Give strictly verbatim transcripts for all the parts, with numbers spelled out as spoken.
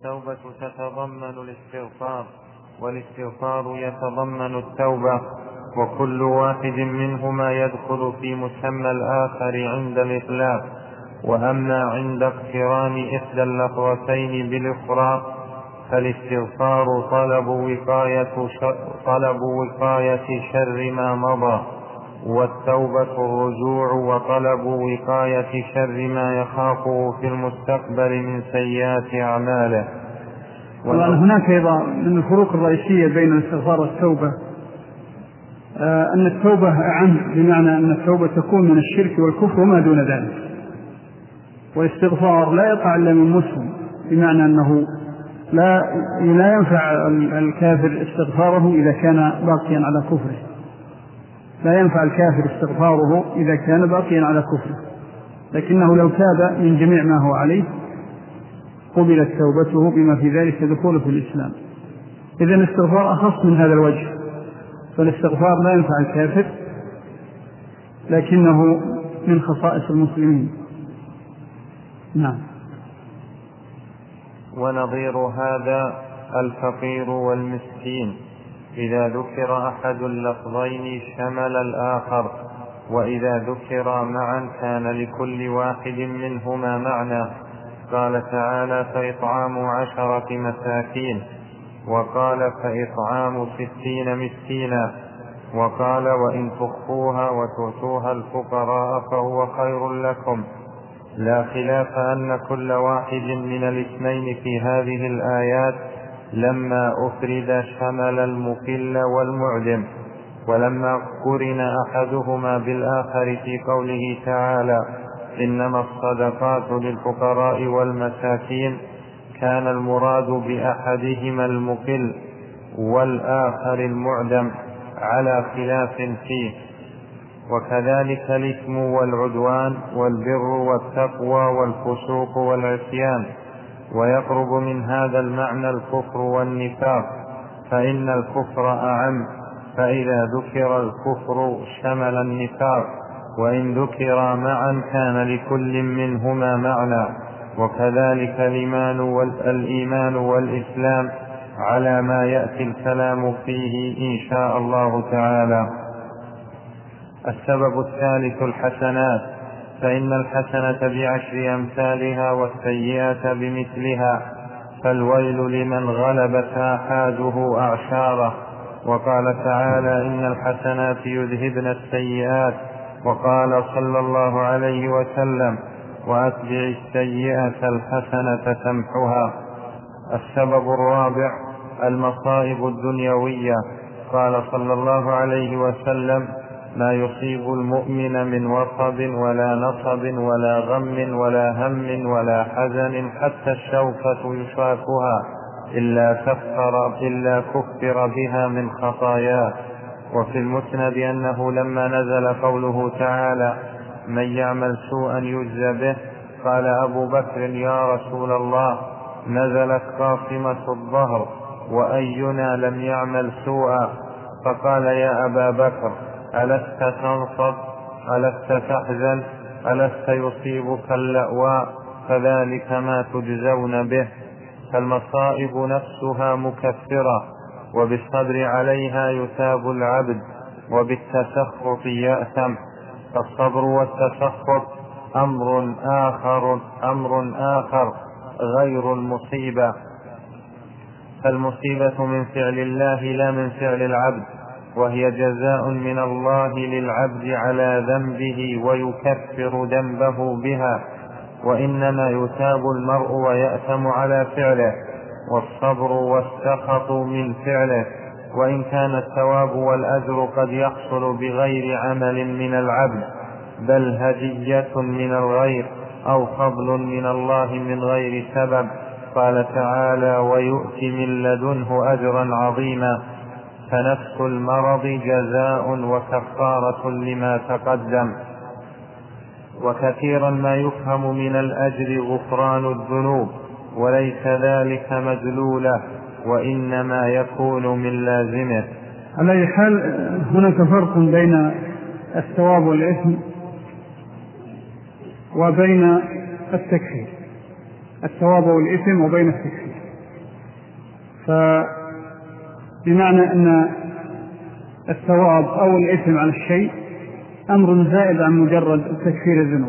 التوبة تتضمن الاستغفار، والاستغفار يتضمن التوبة، وكل واحد منهما يدخل في مسمى الآخر عند الإطلاق. وأما عند اقتران إحدى اللفظتين بالأخرى فالاستغفار طلب وقاية شر, طلب وقاية شر ما مضى، والتوبة الرجوع وطلب وقاية شر ما يخافه في المستقبل من سيئات أعماله. طبعا هناك أيضا من الفروق الرئيسية بين الاستغفار والتوبة آه أن التوبة أعم، بمعنى أن التوبة تكون من الشرك والكفر وما دون ذلك، والاستغفار لا يقع إلا من مسلم، بمعنى أنه لا لا ينفع الكافر استغفاره إذا كان باقيا على كفره، لا ينفع الكافر استغفاره إذا كان باقيا على كفره، لكنه لو تاب من جميع ما هو عليه قبلت توبته بما في ذلك دخوله في الإسلام. إذن الاستغفار أخص من هذا الوجه، فالاستغفار لا ينفع الكافر لكنه من خصائص المسلمين. نعم. ونظير هذا الفقير والمسكين، إذا ذكر أحد اللفظين شمل الآخر، وإذا ذكر معا كان لكل واحد منهما معنى. قال تعالى فإطعام عشرة مساكين، وقال فإطعام ستين مسكينا، وقال وإن تخفوها وتؤتوها الفقراء فهو خير لكم. لا خلاف أن كل واحد من الاثنين في هذه الآيات لما أفرد شمل المكل والمعدم، ولما قرن أحدهما بالآخر في قوله تعالى إنما الصدقات للفقراء والمساكين كان المراد بأحدهما المكل والآخر المعدم على خلاف فيه. وكذلك الإثم والعدوان والبر والتقوى والفسوق والعصيان. ويقرب من هذا المعنى الكفر والنفاق، فإن الكفر أعم، فإذا ذكر الكفر شمل النفاق، وإن ذكر معا كان لكل منهما معنى. وكذلك الإيمان والإسلام على ما يأتي الكلام فيه إن شاء الله تعالى. السبب الثالث الحسنات، فإن الحسنة بعشر أمثالها والسيئة بمثلها، فالويل لمن غلبت آحاده أعشاره. وقال تعالى إن الحسنات يذهبن السيئات، وقال صلى الله عليه وسلم وأتبع السيئة الحسنة تمحها. السبب الرابع المصائب الدنيوية، قال صلى الله عليه وسلم ما يصيب المؤمن من وصب ولا نصب ولا غم ولا هم ولا حزن حتى الشوكة يشاكها إلا كفر, إلا كفر بها من خطاياه. وفي المسند أنه لما نزل قوله تعالى من يعمل سوءا يجزى به قال أبو بكر يا رسول الله نزلت قاصمة الظهر وأينا لم يعمل سوءا؟ فقال يا أبا بكر ألست تنصب ألست تحزن ألست يصيبك اللأواء؟ فذلك ما تجزون به. فالمصائب نفسها مكفرة، وبالصبر عليها يثاب العبد، وبالتسخط يأثم. فالصبر والتسخط أمر آخر, أمر آخر غير المصيبة، فالمصيبة من فعل الله لا من فعل العبد، وهي جزاء من الله للعبد على ذنبه ويكفر ذنبه بها، وإنما يثاب المرء ويأثم على فعله، والصبر والسخط من فعله، وإن كان الثواب والأجر قد يحصل بغير عمل من العبد، بل هدية من الغير أو فضل من الله من غير سبب. قال تعالى ويؤتي من لدنه أجرا عظيما. فنفس المرض جزاء وكفارة لما تقدم. وكثيرا ما يفهم من الأجر غفران الذنوب، وليس ذلك مدلوله، وإنما يكون من لازمه. على أي حال هناك فرق بين الثواب والإثم وبين التكفير، الثواب والإثم وبين التكفير. فبمعنى أن الثواب أو الإثم على الشيء أمر زائد عن مجرد تكفير الذنوب.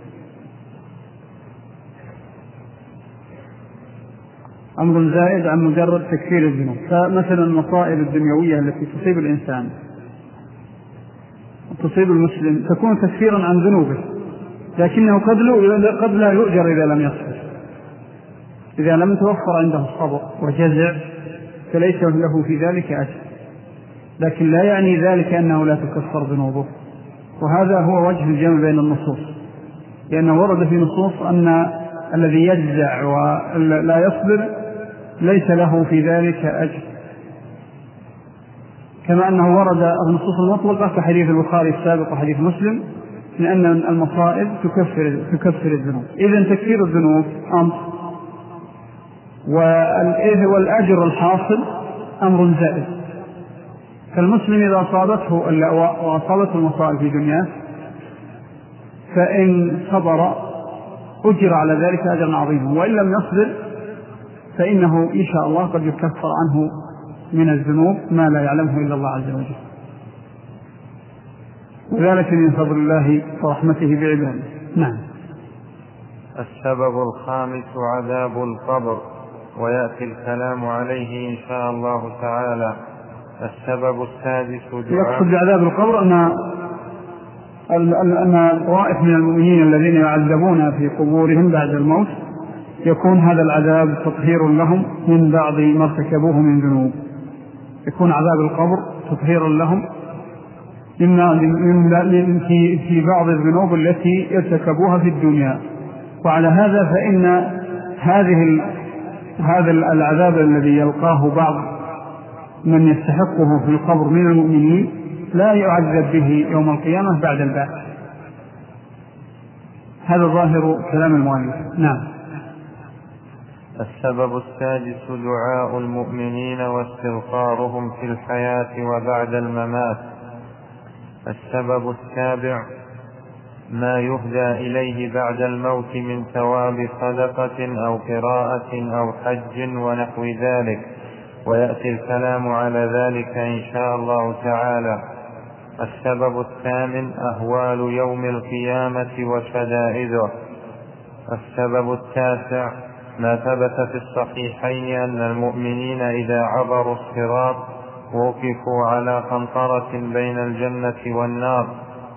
أمر زائد عن مجرد تكفير الذنوب. فمثلا المصائب الدنيوية التي تصيب الإنسان تصيب المسلم تكون تكفيرا عن ذنوبه، لكنه قد قد لا يؤجر إذا لم يصبر. إذا لم يتوفر عنده الصبر وجزع فليس له في ذلك أجر، لكن لا يعني ذلك أنه لا تكفر ذنوبه. وهذا هو وجه الجمع بين النصوص، لأنه ورد في نصوص أن الذي يجزع ولا يصبر ليس له في ذلك أجر، كما أنه ورد النصوص المطلقة كحديث البخاري السابق وحديث مسلم من أن المصائب تكفر, تكفر الذنوب. إذن تكفير الذنوب أمر، والأجر الحاصل أمر زائد. فالمسلم إذا أصابته وأصابته المصائب في دنياه فإن صبر أجر على ذلك أجرا عظيما، وإن لم يصبر فإنه إن شاء الله قد يكفر عنه من الذنوب ما لا يعلمه إلا الله عز وجل، وذلك من فضل الله ورحمته بعباده. نعم. السبب الخامس عذاب القبر، ويأتي الكلام عليه إن شاء الله تعالى. السبب السادس دعاء. يقصد بعذاب القبر أن أن طوائف من المؤمنين الذين يعذبون في قبورهم بعد الموت يكون هذا العذاب تطهير لهم من بعض ما ارتكبوه من ذنوب. يكون عذاب القبر تطهير لهم في بعض الذنوب التي ارتكبوها في الدنيا. وعلى هذا فإن هذه هذا العذاب الذي يلقاه بعض من يستحقه في القبر من المؤمنين لا يعذب به يوم القيامة بعد البعث. هذا ظاهر كلام المؤلف. نعم. السبب السادس دعاء المؤمنين واستغفارهم في الحياة وبعد الممات. السبب السابع ما يهدى إليه بعد الموت من ثواب صدقة أو قراءة أو حج ونحو ذلك، ويأتي الكلام على ذلك إن شاء الله تعالى. السبب الثامن أهوال يوم القيامة وشدائده. السبب التاسع ما ثبت في الصحيحين أن المؤمنين إذا عبروا الصراط وقفوا على قنطرة بين الجنة والنار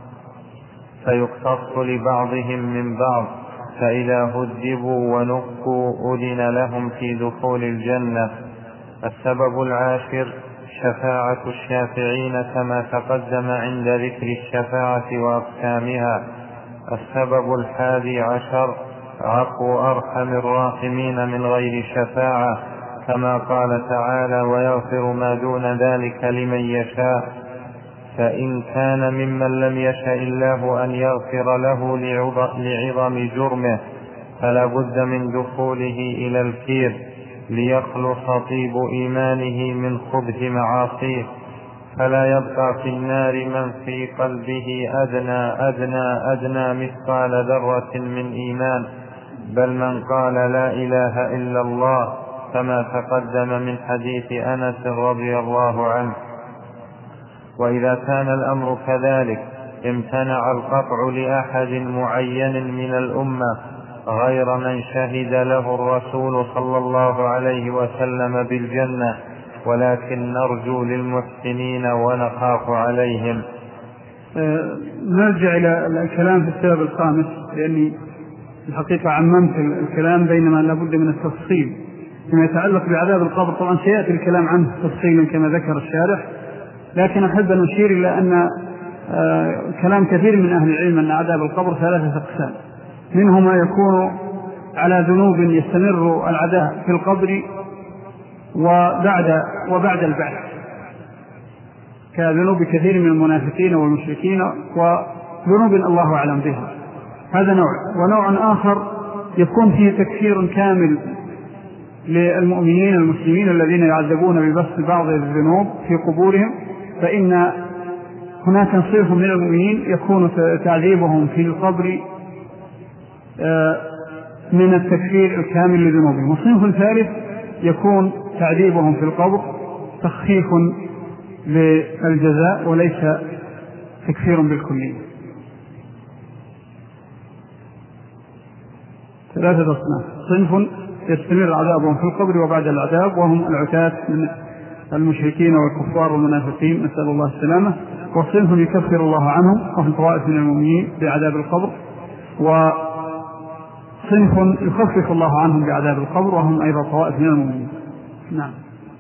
فيقتص لبعضهم من بعض، فإذا هذبوا ونقوا أذن لهم في دخول الجنة. السبب العاشر شفاعة الشافعين كما تقدم عند ذكر الشفاعة وأقسامها. السبب الحادي عشر عفو أرحم الراحمين من غير شفاعة، كما قال تعالى ويغفر ما دون ذلك لمن يشاء. فإن كان ممن لم يشاء الله أن يغفر له لعظم جرمه فلا بد من دخوله إلى الكير ليخلص طيب إيمانه من خبث معاصيه، فلا يبقى في النار من في قلبه أدنى أدنى أدنى مثقال ذرة من إيمان، بل من قال لا إله إلا الله كما تقدم من حديث أنس رضي الله عنه. وإذا كان الأمر كذلك امتنع القطع لأحد معين من الأمة غير من شهد له الرسول صلى الله عليه وسلم بالجنة، ولكن نرجو للمحسنين ونخاف عليهم. أه نرجع إلى الكلام في السبب الخامس، لأني الحقيقة عممت الكلام بينما لابد من التفصيل فيما يتعلق بعذاب القبر. طبعا سيأتي الكلام عنه تفصيلا كما ذكر الشارح، لكن أحب أن أشير إلى أن أه كلام كثير من أهل العلم أن عذاب القبر ثلاثة أقسام، منه ما يكون على ذنوب يستمر العذاب في القبر وبعد, وبعد البعث، كذنوب كثير من المنافقين والمشركين وذنوب الله أعلم بها، هذا نوع. ونوع آخر يكون فيه تكفير كامل للمؤمنين المسلمين الذين يعذبون ببسط بعض الذنوب في قبورهم، فإن هناك صنف من المؤمنين يكون تعذيبهم في القبر من التكفير الكامل لذنوبهم. وصنف ثالث يكون تعذيبهم في القبر تخفيف للجزاء وليس تكفير بالكلية. ثلاثة أصناف: صنف يستمر عذابهم في القبر وبعد العذاب وهم العتاة من المشركين والكفار والمنافقين نسأل الله السلامة، وصنف يكفر الله عنهم وهم طوائف من المؤمنين بعذاب القبر، وصنف يخفف الله عنهم بعذاب القبر وهم أيضا طوائف من المؤمنين. نعم.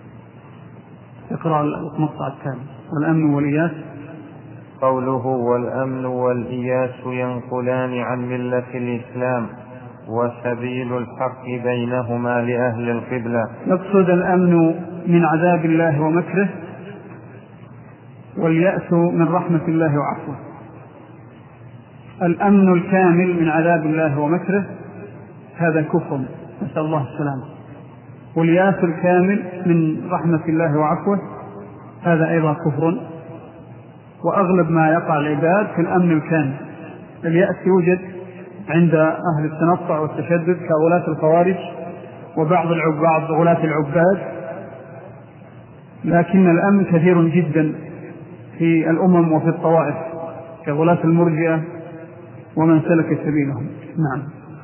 اقرأ المقطع الثاني: والأمن والإياس. قوله والأمن والإياس ينقلان عن ملة الإسلام وسبيل الحق بينهما لأهل القبلة. يقصد الأمن من عذاب الله ومكره، واليأس من رحمة الله وعفوه. الأمن الكامل من عذاب الله ومكره هذا كفر نسأل الله السلامة، واليأس الكامل من رحمة الله وعفوه هذا أيضا كفر. وأغلب ما يقع العباد في الأمن الكامل. اليأس يوجد عند أهل التنطع والتشدد كغلاة الخوارج وبعض العباد غلاة العباد، لكن الأمن كثير جدا في الأمم وفي الطوائف كغلاة المرجئة ومن سلك سبيلهم. نعم.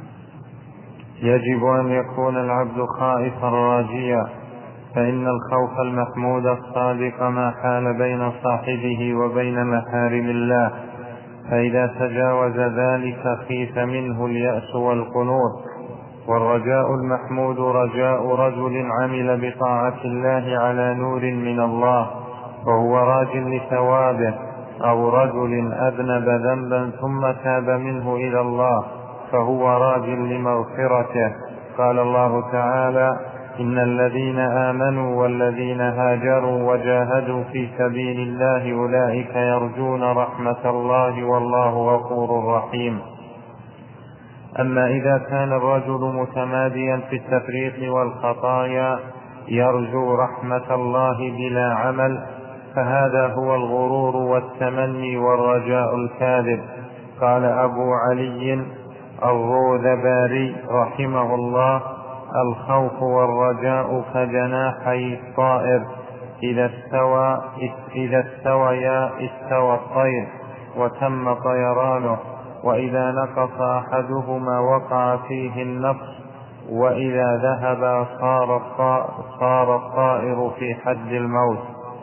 يجب أن يكون العبد خائفا راجيا، فإن الخوف المحمود الصادق ما حال بين صاحبه وبين محارم الله، فإذا تجاوز ذلك خيف منه اليأس والقنوط. والرجاء المحمود رجاء رجل عمل بطاعة الله على نور من الله وهو راج لثوابه، أو رجل أذنب ذنبا ثم تاب منه إلى الله فهو راج لمغفرته. قال الله تعالى: إن الذين آمنوا والذين هاجروا وجاهدوا في سبيل الله أولئك يرجون رحمة الله والله غفور رحيم. أما إذا كان الرجل متماديا في التفريط والخطايا يرجو رحمة الله بلا عمل، فهذا هو الغرور والتمني والرجاء الكاذب. قال أبو علي الروذباري رحمه الله: الخوف والرجاء كجناحي الطائر، إذا استوى إذا استويا استوى الطير وتم طيرانه، وإذا نقص أحدهما وقع فيه النقص، وإذا ذهب صار صار الطائر في حد الموت.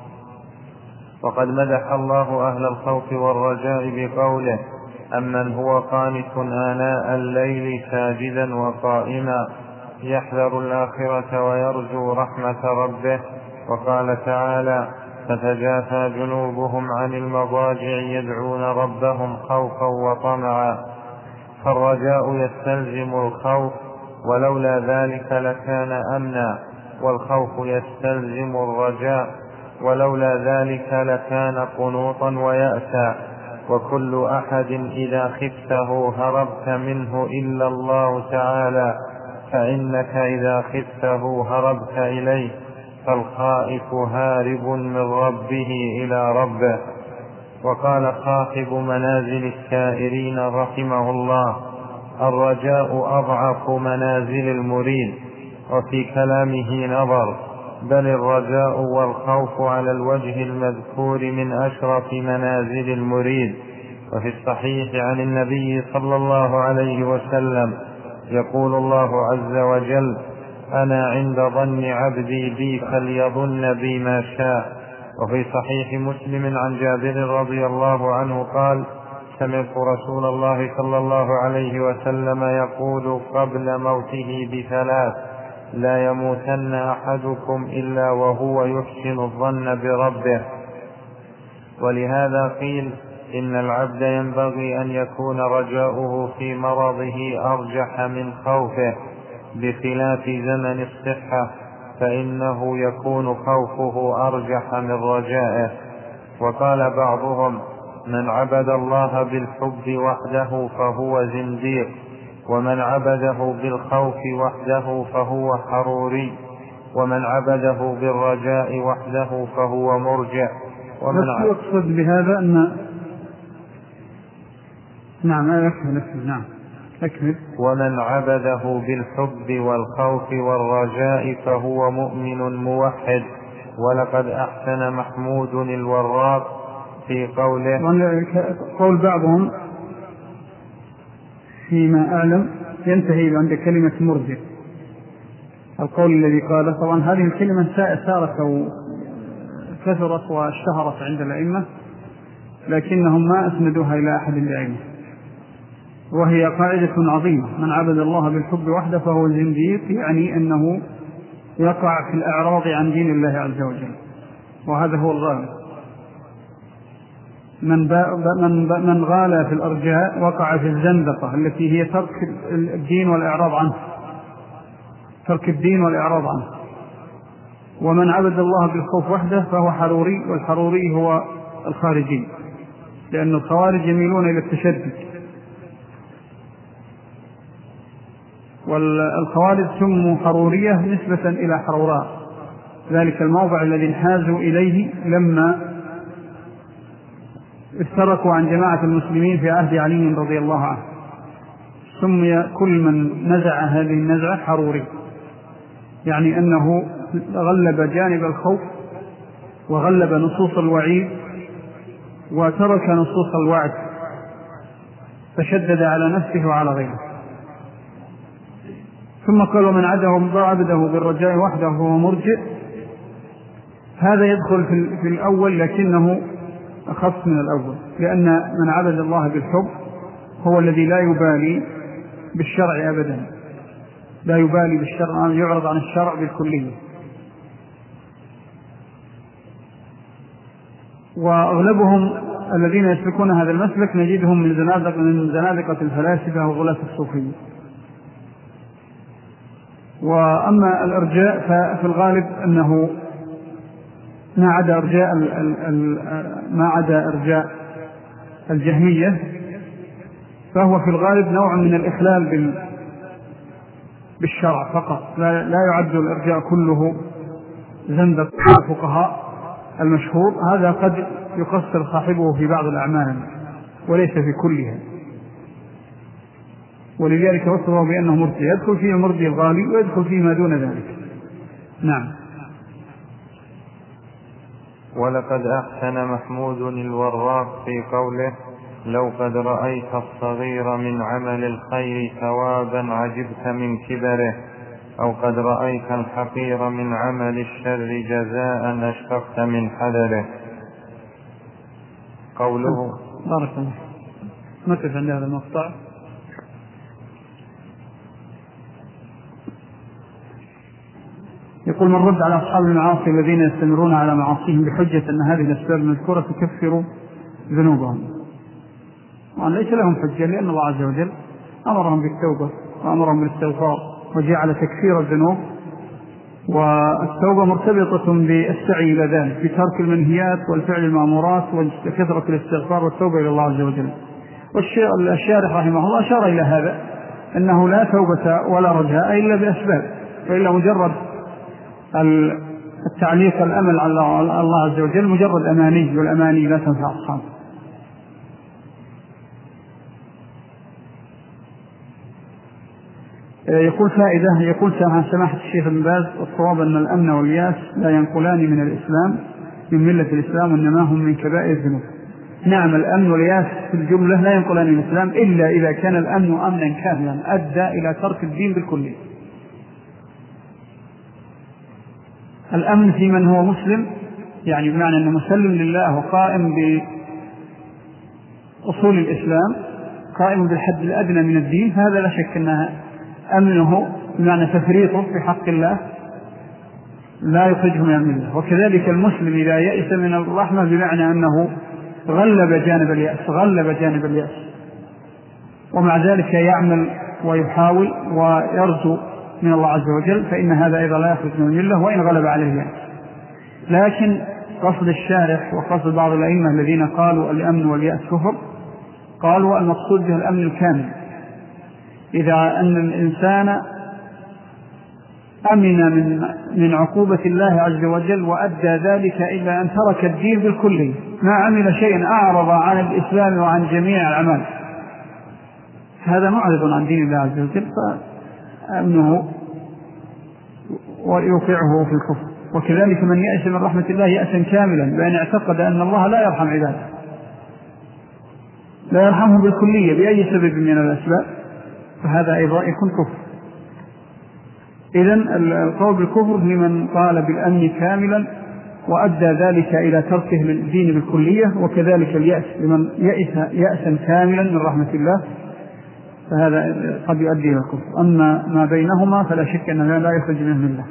وقد مدح الله أهل الخوف والرجاء بقوله: أمن هو قانت آناء الليل ساجدا وقائما يحذر الآخرة ويرجو رحمة ربه. وقال تعالى: فتجافى جنوبهم عن المضاجع يدعون ربهم خوفا وطمعا. فالرجاء يستلزم الخوف، ولولا ذلك لكان أمنا، والخوف يستلزم الرجاء، ولولا ذلك لكان قنوطا ويأسا. وكل أحد إذا خفته هربت منه إلا الله تعالى، فإنك إذا خفته هربت إليه، فالخائف هارب من ربه إلى ربه. وقال صاحب منازل السائرين رحمه الله: الرجاء أضعف منازل المريد. وفي كلامه نظر، بل الرجاء والخوف على الوجه المذكور من أشرف منازل المريد. وفي الصحيح عن النبي صلى الله عليه وسلم يقول الله عز وجل: أنا عند ظن عبدي بي فليظن بي ما شاء. وفي صحيح مسلم عن جابر رضي الله عنه قال: سمعت رسول الله صلى الله عليه وسلم يقول قبل موته بثلاث: لا يموتن أحدكم إلا وهو يحسن الظن بربه. ولهذا قيل إن العبد ينبغي أن يكون رجاؤه في مرضه أرجح من خوفه، بخلاف زمن الصحة فإنه يكون خوفه أرجح من رجائه. وقال بعضهم: من عبد الله بالحب وحده فهو زنديق، ومن عبده بالخوف وحده فهو حروري، ومن عبده بالرجاء وحده فهو مرجع. ومن يقصد بهذا أن نعم نعم أكمل. ومن عبده بالحب والخوف والرجاء فهو مؤمن موحد. ولقد أحسن محمود الوراق في قوله، قول بعضهم فيما أعلم ينتهي عند كلمة مرجئ، القول الذي قاله. طبعا هذه الكلمة سارت أو كثرت واشتهرت عند الأئمة، لكنهم ما أسندوها إلى أحد الأئمة، وهي قاعدة عظيمة: من عبد الله بالحب وحده فهو زنديق، يعني أنه يقع في الإعراض عن دين الله عز وجل، وهذا هو الغالب. من, من, من غالى في الأرجاء وقع في الزندقة التي هي ترك الدين والإعراض عنه، ترك الدين والإعراض عنه. ومن عبد الله بالخوف وحده فهو حروري، والحروري هو الخارجي، لأن الخوارج يميلون إلى التشدد، والخوارج سموا حرورية نسبة إلى حروراء، ذلك الموضع الذي انحازوا إليه لما افترقوا عن جماعة المسلمين في عهد علي رضي الله عنه. سمي كل من نزع هذه النزعة حروري، يعني أنه غلب جانب الخوف وغلب نصوص الوعيد وترك نصوص الوعد، فشدد على نفسه وعلى غيره. ثم قال: ومن عبده بالرجاء وحده هو مرجئ. هذا يدخل في الأول لكنه أخف من الأول، لأن من عبد الله بالحب هو الذي لا يبالي بالشرع أبدا، لا يبالي بالشرع، يعرض عن الشرع بالكلية. وأغلبهم الذين يسلكون هذا المسلك نجدهم من زنادقة من زنادقة الفلاسفة وغلاة الصوفية. وأما الإرجاء ففي الغالب أنه ما عدا إرجاء ما عدا إرجاء الجهمية فهو في الغالب نوع من الإخلال بالشرع فقط، لا يعد الإرجاء كله زندق الفقهاء المشهور. هذا قد يقصر صاحبه في بعض الأعمال وليس في كلها، ولذلك وصفه بأنه مرجئ، يدخل فيه المرجئ الغالي ويدخل فيه ما دون ذلك. نعم. ولقد أحسن محمود الوراق في قوله: لو قد رأيت الصغير من عمل الخير ثوابا عجبت من كبره، أو قد رأيت الحقير من عمل الشر جزاء أشفقت من حذره. قوله بارك الله. نقف عند هذا المقطع. يقول: من رد على أصحاب المعاصي الذين يستمرون على معاصيهم بحجة أن هذه الأسباب المذكورة تكفر ذنوبهم، وأن ليس لهم حجة، لأن الله عز وجل أمرهم بالتوبة وأمرهم بالاستغفار وجعل تكفير الذنوب والتوبة مرتبطة بالسعي إلى ذلك، بترك المنهيات والفعل المأمورات وكثرة الاستغفار والتوبة إلى الله عز وجل. والشارح رحمه الله أشار إلى هذا، أنه لا توبة ولا رجاء إلا بأسباب، وإلا مجرد التعليق الأمل على الله عز وجل مجرد أماني، والأماني لا تنفع أصحابه. يقول فائدة، يقول سماحة الشيخ ابن باز: الصواب أن الأمن والياس لا ينقلان من الإسلام من ملة الإسلام، وإنما هم من كبائر الذنوب. نعم، الأمن والياس في الجملة لا ينقلان من الإسلام إلا إذا كان الأمن أمنا كاملا أدى إلى ترك الدين بالكلية. الأمن في من هو مسلم، يعني بمعنى أنه مسلم لله وقائم بأصول الإسلام، قائم بالحد الأدنى من الدين، هذا لا شك أنها أمنه بمعنى تفريطه في حق الله لا يخرجه من الملة. وكذلك المسلم إذا يئس من الرحمة بمعنى أنه غلب جانب اليأس غلب جانب اليأس ومع ذلك يعمل ويحاول ويرجو من الله عز وجل، فإن هذا أيضا لا يخرج من الملة وإن غلب عليه اليأس. لكن قصد الشارح وقصد بعض الأئمة الذين قالوا الأمن واليأس كفر، قالوا المقصود به الأمن الكامل، إذا أن الإنسان أمن من من عقوبة الله عز وجل وأدى ذلك إلى أن ترك الدين بالكلي، ما عمل شيئا أعرض عن الإسلام وعن جميع الأعمال، هذا معرض عن دين الله عز وجل فأمنه ويوقعه في الكفر. وكذلك من يأس من رحمة الله يأسا كاملا بأن اعتقد أن الله لا يرحم عباده، لا يرحمه بالكلية بأي سبب من الأسباب، فهذا أيضا يكون كفر. إذن القول بالكفر لمن قال بالأمن كاملا وأدى ذلك إلى تركه للدين بالكلية، وكذلك اليأس لمن يأس يأسا كاملا من رحمة الله، فهذا قد يؤدي إلى الكفر. أما ما بينهما فلا شك أنه لا يخرج منه من الله.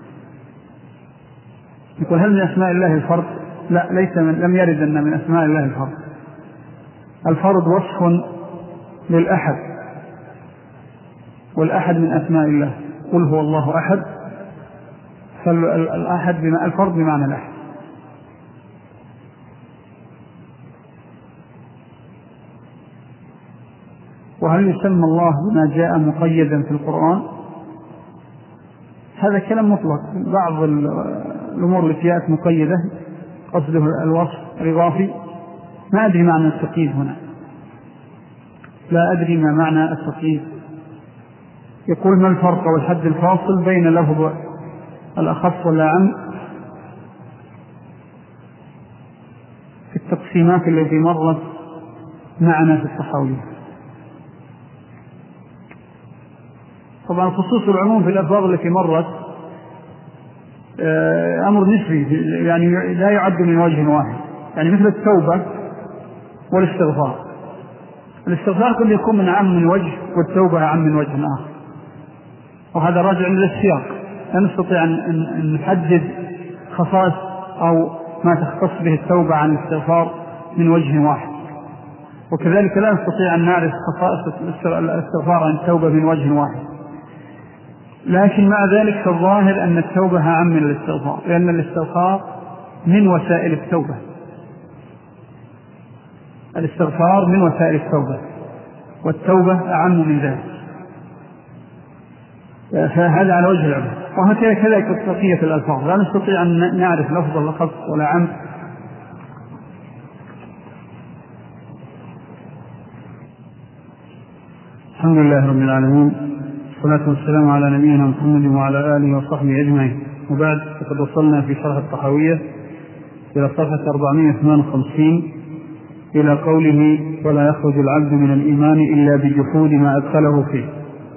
يقول هل من أسماء الله الفرد؟ لا، ليس من لم يرد أن من أسماء الله الفرد. الفرد وصف للأحد، والأحد من أسماء الله، قل هو الله أحد، فالأحد بما الفرد بمعنى الأحد. وهل يسمى الله بما جاء مقيدا في القرآن؟ هذا كلام مطلق. بعض الأمور التي جاءت مقيدة قصده الوصف الإضافي، ما أدري معنى التقييد هنا، لا أدري ما معنى التقييد. يقول ما الفرق والحد الفاصل بين لفظ الأخص والأعم في التقسيمات التي مرت معنا في التحاويل؟ طبعا خصوص العموم في الألفاظ التي مرت أمر نسبي، يعني لا يعد من وجه واحد، يعني مثل التوبة والاستغفار. الاستغفار قد يكون من عام من وجه، والتوبة عام من وجه آخر، وهذا راجع للسياق. لا نستطيع أن نحدد خصائص أو ما تختص به التوبة عن الاستغفار من وجه واحد، وكذلك لا نستطيع أن نعرف خصائص الاستغفار عن التوبة من وجه واحد. لكن مع ذلك فالظاهر أن التوبة أعم من الاستغفار، لأن الاستغفار من وسائل التوبة، الاستغفار من وسائل التوبة، والتوبة أعم من ذلك. فهذا على وجه العموم. وهكذا كذلك بقية الألفاظ لا نستطيع أن نعرف لفظ الأخص ولا عم. الحمد لله رب العالمين، والصلاة والسلام على نبينا محمد وعلى آله وصحبه أجمعين. وبعد، فقد وصلنا في شرح الطحاوية إلى صفحة أربعمائة واثنين وخمسين إلى قوله ولا يخرج العبد من الإيمان إلا بجحود ما أدخله فيه.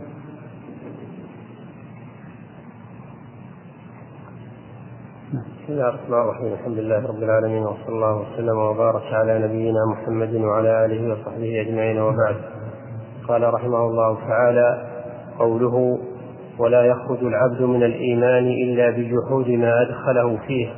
بسم الله الرحمن الرحيم. الحمد لله رب العالمين، وصلى الله وسلم وبارك على نبينا محمد وعلى آله وصحبه أجمعين، وبعد. قال رحمه الله تعالى: قوله ولا يخرج العبد من الإيمان إلا بجحود ما أدخله فيه.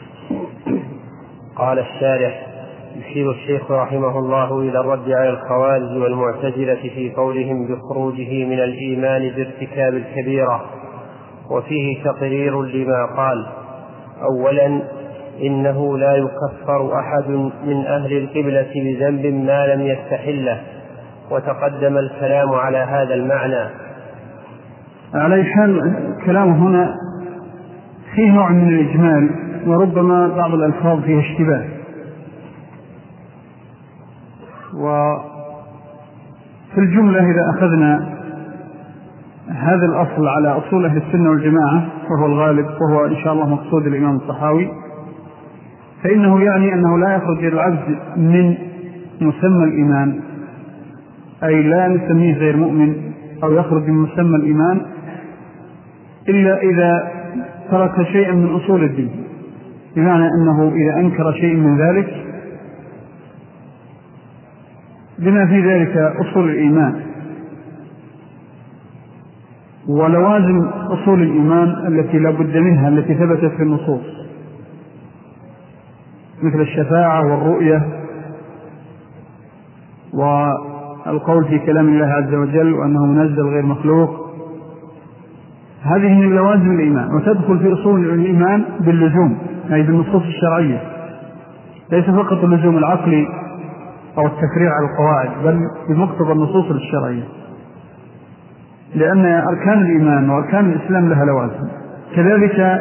قال الشارح: يشير الشيخ رحمه الله إلى الرد على الخوارج والمعتزلة في قولهم بخروجه من الإيمان بارتكاب الكبيرة، وفيه تقرير لما قال. أولا، إنه لا يكفر أحد من أهل القبلة بذنب ما لم يستحله، وتقدم الكلام على هذا المعنى. على حال كلام هنا فيه نوع من الإجمال، وربما بعض الألفاظ فيها اشتباه. وفي الجملة إذا أخذنا هذا الأصل على أصول أهل السنة والجماعة، وهو الغالب، وهو إن شاء الله مقصود الإمام الطحاوي، فإنه يعني أنه لا يخرج العبد من مسمى الإيمان، أي لا نسميه غير مؤمن أو يخرج من مسمى الإيمان إلا إذا ترك شيئا من أصول الدين، بمعنى أنه إذا أنكر شيء من ذلك بما في ذلك أصول الإيمان ولوازم أصول الإيمان التي لا بد منها، التي ثبتت في النصوص، مثل الشفاعة والرؤية والقول في كلام الله عز وجل وأنه منزل غير مخلوق. هذه من لوازم الإيمان، وتدخل في أصول الإيمان باللزوم، أي بالنصوص الشرعية، ليس فقط اللزوم العقلي أو التفريع على القواعد، بل بمقتضى النصوص الشرعية، لأن أركان الإيمان وأركان الإسلام لها لوازم. كذلك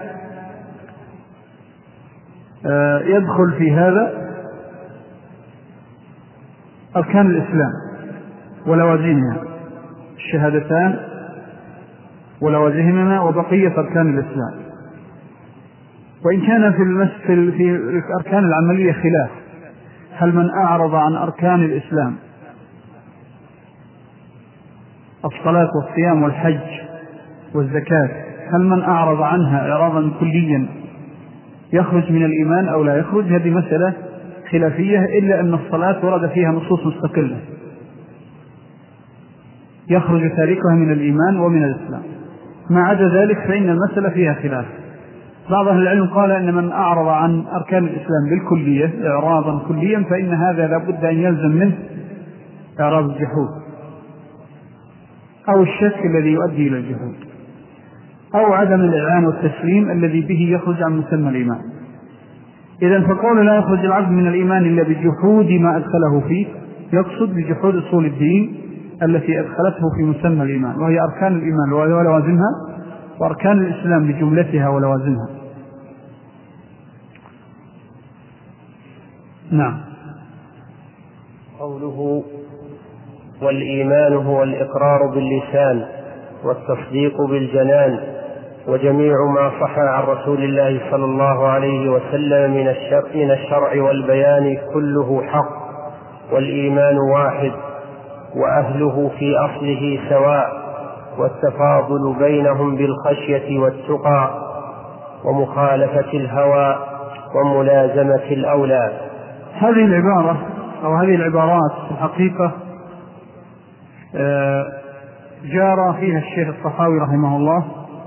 يدخل في هذا أركان الإسلام، ولوازمها، الشهادتان ولوازمها وبقية أركان الإسلام. وإن كان في المسجد في الأركان العملية خلاف، هل من أعرض عن أركان الإسلام الصلاة والصيام والحج والزكاة، هل من أعرض عنها إعراضا كليا يخرج من الإيمان أو لا يخرج؟ هذه مسألة خلافية، إلا أن الصلاة ورد فيها نصوص مستقلة يخرج تاركها من الإيمان ومن الإسلام. ما عدا ذلك فإن المسألة فيها خلاف. بعض أهل العلم قال أن من أعرض عن أركان الإسلام بالكلية إعراضا كليا فإن هذا لابد أن يلزم منه إعراض الجحود أو الشك الذي يؤدي إلى الجحود أو عدم الإعلان والتسليم الذي به يخرج عن مسمى الإيمان. إذن فقول لا يخرج العبد من الإيمان إلا بجحود ما أدخله فيه، يقصد بجحود أصول الدين التي أدخلته في مسمى الإيمان، وهي أركان الإيمان ولوازمها، وأركان الإسلام بجملتها ولوازمها. نعم. قوله والإيمان هو الإقرار باللسان والتصديق بالجنان، وجميع ما صح عن رسول الله صلى الله عليه وسلم من الشرع, من الشرع والبيان كله حق، والإيمان واحد، وأهله في أصله سواء، والتفاضل بينهم بالخشية والتقى ومخالفة الهوى وملازمة الأولى. هذه العبارة أو هذه العبارات في الحقيقة جار فيها الشيخ الطحاوي رحمه الله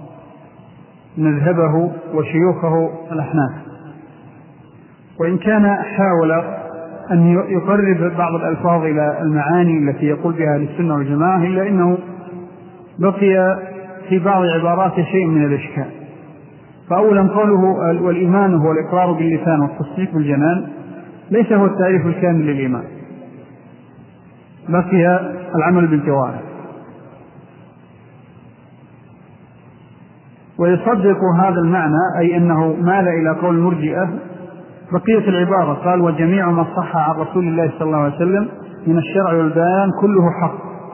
مذهبه وشيوخه الأحناف، وإن كان حاول أن يقرب بعض الألفاظ إلى المعاني التي يقول بها للسنة والجماعة، إلا إنه بقي في بعض عبارات شيء من الإشكال. فأولا قوله والإيمان هو الإقرار باللسان والتصديق بالجنان ليس هو التعريف الكامل للإيمان، بقي العمل بالجوارح. ويصدق هذا المعنى أي أنه مال إلى قول المرجئة بقية العبارة، قال وجميع ما صح عن رسول الله صلى الله عليه وسلم من الشرع والبيان كله حق.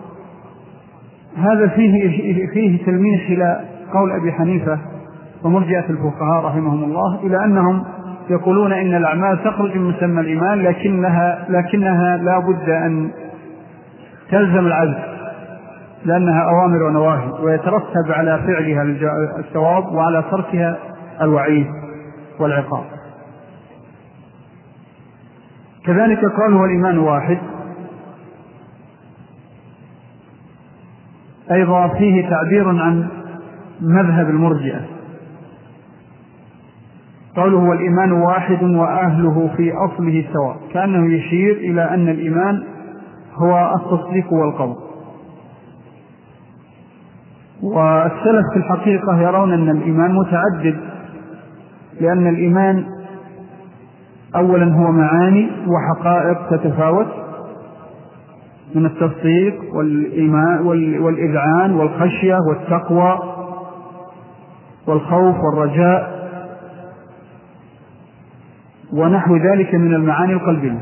هذا فيه, فيه تلميح إلى قول أبي حنيفة ومرجئة الفقهاء رحمهم الله إلى أنهم يقولون إن الأعمال تخرج من مسمى الإيمان، لكنها, لكنها لا بد أن تلزم العبد لأنها أوامر ونواهي، ويترتب على فعلها الثواب وعلى تركها الوعيد والعقاب. كذلك قالوا والإيمان واحد أيضا فيه تعبير عن مذهب المرجئة، قالوا هو الإيمان واحد وأهله في أصله سواء، كأنه يشير إلى أن الإيمان هو التصديق والقول. والسلف في الحقيقة يرون أن الإيمان متعدد، لأن الإيمان أولا هو معاني وحقائق تتفاوت من التصديق والإيمان والإذعان والخشية والتقوى والخوف والرجاء ونحو ذلك من المعاني القلبية.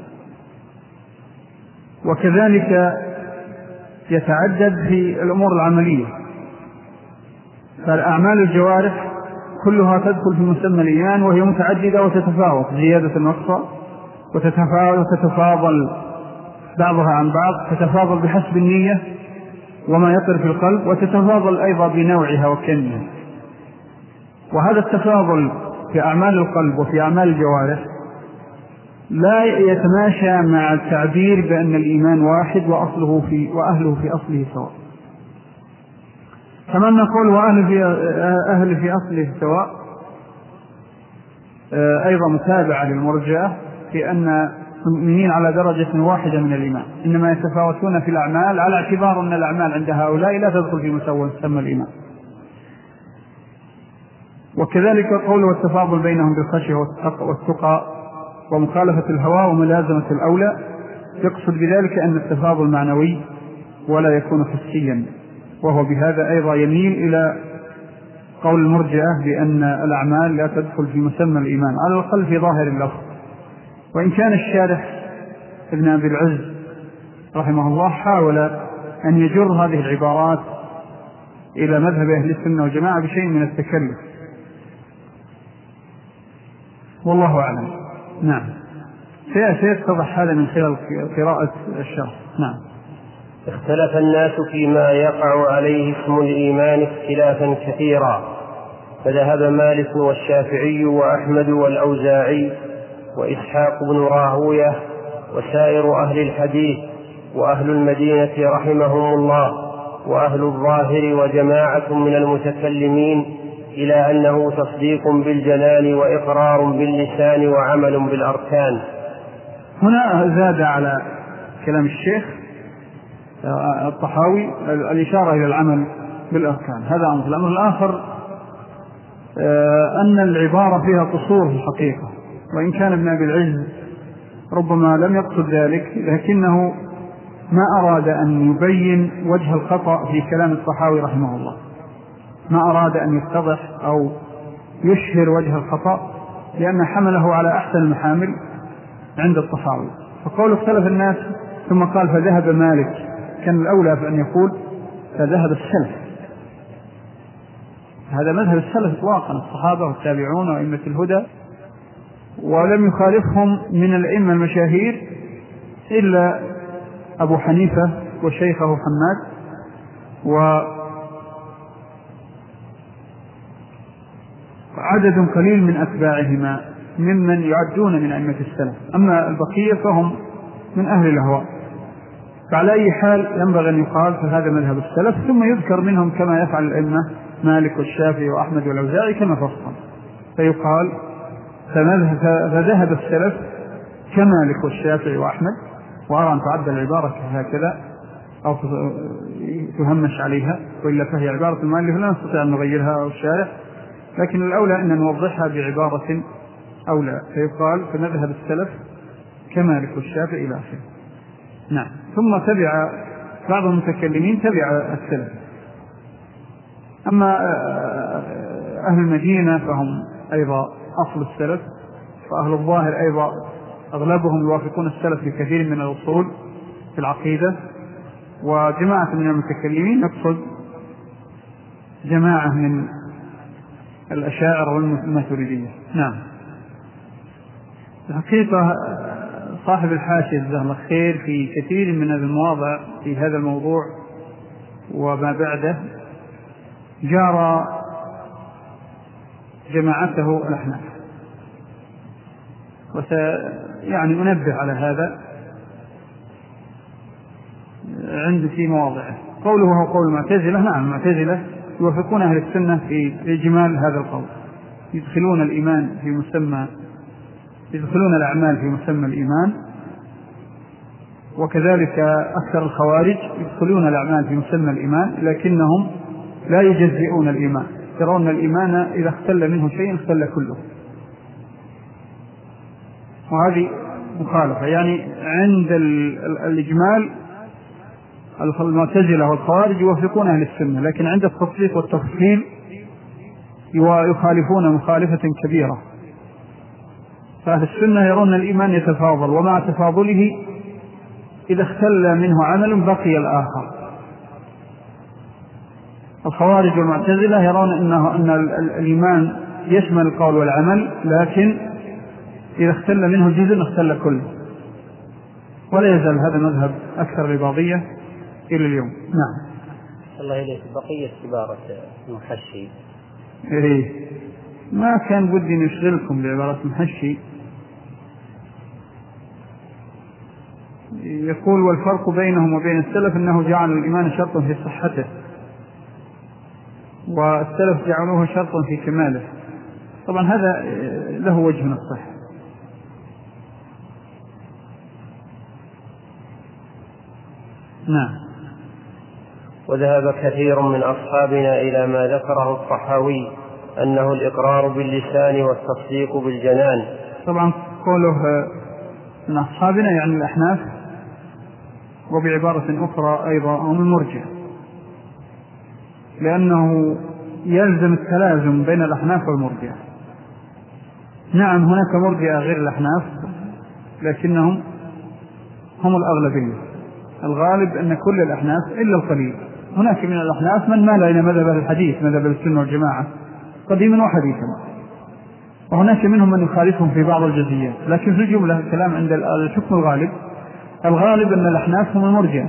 وكذلك يتعدد في الأمور العملية، فالأعمال الجوارح كلها تدخل في مسمى الإيمان، وهي متعددة وتتفاوت زيادة النقصة، وتتفاضل بعضها عن بعض، تتفاضل بحسب النية وما يطر في القلب، وتتفاضل أيضا بنوعها وكمها. وهذا التفاضل في أعمال القلب وفي أعمال الجوارح لا يتماشى مع التعبير بأن الإيمان واحد وأصله في وأهله في أصله سواء. كما نقول وأهله في أهل في أصله سواء أيضا متابعة للمرجئة في أن المؤمنين على درجة واحدة من الإيمان، إنما يتفاوتون في الأعمال على اعتبار أن الأعمال عند هؤلاء لا تدخل في مسمى الإيمان. وكذلك قوله والتفاضل بينهم بالخشية والتقى ومخالفة الهوى وملازمة الأولى، يقصد بذلك أن التفاضل معنوي ولا يكون حسيا، وهو بهذا أيضا يميل إلى قول المرجئة بأن الأعمال لا تدخل في مسمى الإيمان على الأقل في ظاهر اللفظ. وإن كان الشارح ابن أبي العز رحمه الله حاول أن يجر هذه العبارات إلى مذهب أهل السنة والجماعة بشيء من التكلف، والله أعلم. نعم، سيتضح هذا من خلال قراءة الشرح. نعم. اختلف الناس فيما يقع عليه اسم الإيمان اختلافا كثيرا، فذهب مالك والشافعي وأحمد والأوزاعي وإسحاق بن راهوية وسائر أهل الحديث وأهل المدينة رحمهم الله وأهل الظاهر وجماعة من المتكلمين إلى أنه تصديق بالجنان وإقرار باللسان وعمل بالأركان. هنا زاد على كلام الشيخ الطحاوي الإشارة إلى العمل بالأركان، هذا أمر. الأمر الآخر أن العبارة فيها قصور في الحقيقة، وإن كان ابن أبي العز ربما لم يقصد ذلك، لكنه ما أراد أن يبين وجه الخطأ في كلام الطحاوي رحمه الله، ما أراد أن يتضح أو يشهر وجه الخطأ، لأن حمله على أحسن المحامل عند الطحاوي. فقول اختلف الناس ثم قال فذهب مالك، كان الأولى بأن يقول فذهب السلف، هذا مذهب السلف اطلاقا، الصحابة والتابعون وأئمة الهدى، ولم يخالفهم من الأئمة المشاهير إلا أبو حنيفة وشيخه حماد وعدد قليل من أتباعهما ممن يعدون من أئمة السلف، أما البقية فهم من أهل الأهواء. فعلى أي حال ينبغي أن يقال فهذا مذهب السلف، ثم يذكر منهم كما يفعل الأئمة مالك والشافعي وأحمد والأوزاعي كما فصل، فيقال فذهب السلف كمالك والشافعي وأحمد، وأرى أن تعد العبارة هكذا أو تهمش عليها، وإلا فهي عبارة المؤلف لا نستطيع أن نغيرها أو الشارح، لكن الأولى أن نوضحها بعبارة أولى، فيقال فمذهب السلف كمالك والشافعي إلى آخره. نعم. ثم تبع بعض المتكلمين تبع السلف. أما أهل المدينة فهم أيضا أصل السلف، وأهل الظاهر أيضا أغلبهم يوافقون السلف في كثير من الأصول في العقيدة، وجماعة من المتكلمين نقصد جماعة من الأشاعرة والماتريدية. نعم. الحقيقة صاحب الحاشية جزاه الله خير في كثير من المواضع في هذا الموضوع وما بعده جارى جماعته الأحناف، وسيعني أنبه على هذا عند في مواضعه. قوله هو قول المعتزلة، نعم المعتزلة يوافقون أهل السنة في إجمال هذا القول، يدخلون الإيمان في مسمى يدخلون الأعمال في مسمى الإيمان، وكذلك أكثر الخوارج يدخلون الأعمال في مسمى الإيمان، لكنهم لا يجزئون الإيمان، يرون الإيمان إذا اختل منه شيء اختل كله، وهذه مخالفة. يعني عند الإجمال المعتزلة والخوارج يوافقون أهل السنة، لكن عند التطبيق والتفصيل يخالفون مخالفة كبيرة. فأهل السنة يرون الإيمان يتفاضل، ومع تفاضله إذا اختل منه عمل بقي الآخر. الخوارج والمعتزلة يرون إنه أن الإيمان يشمل القول والعمل، لكن إذا اختل منه جزء اختل كله، ولا يزال هذا مذهب أكثر الإباضية إلى اليوم. نعم. الله إليك بقية عبارة المحشي. إيه، ما كان بدي نشغلكم بعبارة المحشي. يقول والفرق بينهم وبين السلف أنه جعل الإيمان شرطا في صحته، والسلف جعلوه شرطا في كماله. طبعا هذا له وجه الصح. نعم. وذهب كثير من أصحابنا إلى ما ذكره الطحاوي أنه الإقرار باللسان والتصديق بالجنان. طبعا قوله من أصحابنا يعني الأحناف، وبعبارة أخرى أيضا هم المرجئة، لأنه يلزم التلازم بين الأحناف والمرجئة. نعم هناك مرجئة غير الأحناف، لكنهم هم الأغلبية، الغالب أن كل الأحناف إلا القليل. هناك من الأحناف من مال إلى مذهب الحديث، مذهب السنة والجماعة قديما وحديثا، وهناك منهم من يخالفهم في بعض الجزئيات، لكن في الجملة الكلام عند الحكم الغالب الغالب أن الأحناف هم المرجئة،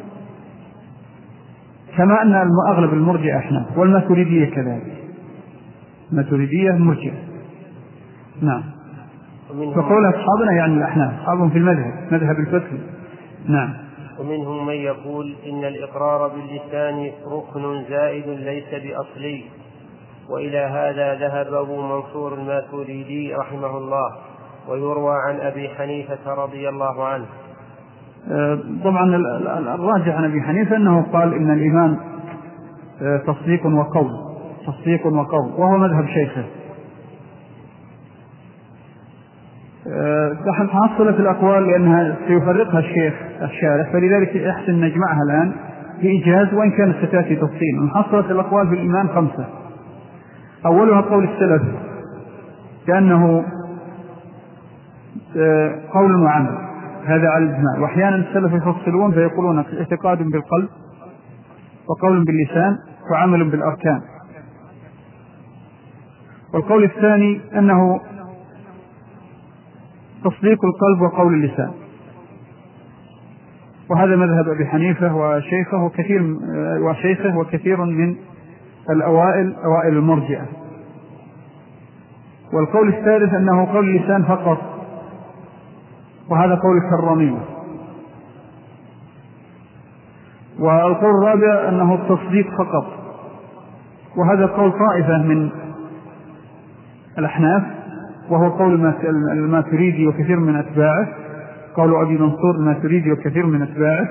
كما أن أغلب المرجئة أحناف، والماتريدية كذلك، الماتريدية مرجئة. نعم. فقول أصحابنا يعني الأحناف أصحابهم في المذهب، مذهب الفتح. نعم. ومنهم من يقول إن الإقرار باللسان ركن زائد ليس بأصلي، وإلى هذا ذهب أبو منصور الماتريدي رحمه الله، ويروى عن أبي حنيفة رضي الله عنه. طبعا الراجح عن أبي حنيفة أنه قال إن الإيمان تصديق وقول، تصديق وقول، وهو مذهب شيخه. نحن حصلت الأقوال لأنها سيفرقها الشيخ الشارح، فلذلك يحسن نجمعها الآن بإيجاز، وإن كانت ستأتي تفصيل. حصلت الأقوال في الإيمان خمسة. أولها قول السلف كأنه قول وعمل، هذا على الإجماع. وأحيانا السلف يفصلون فيقولون اعتقاد بالقلب، وقول باللسان، وعمل بالأركان. والقول الثاني أنه تصديق القلب وقول اللسان، وهذا مذهب أبي حنيفة وشيخه وكثير وشيخه وكثير من الأوائل أوائل المرجئة. والقول الثالث أنه قول اللسان فقط، وهذا قول الكرامية. والقول الرابع أنه التصديق فقط، وهذا قول طائفة من الأحناف، وهو قول الماتريدي وكثير من أتباعه، قول أبي منصور الماتريدي وكثير من أتباعه.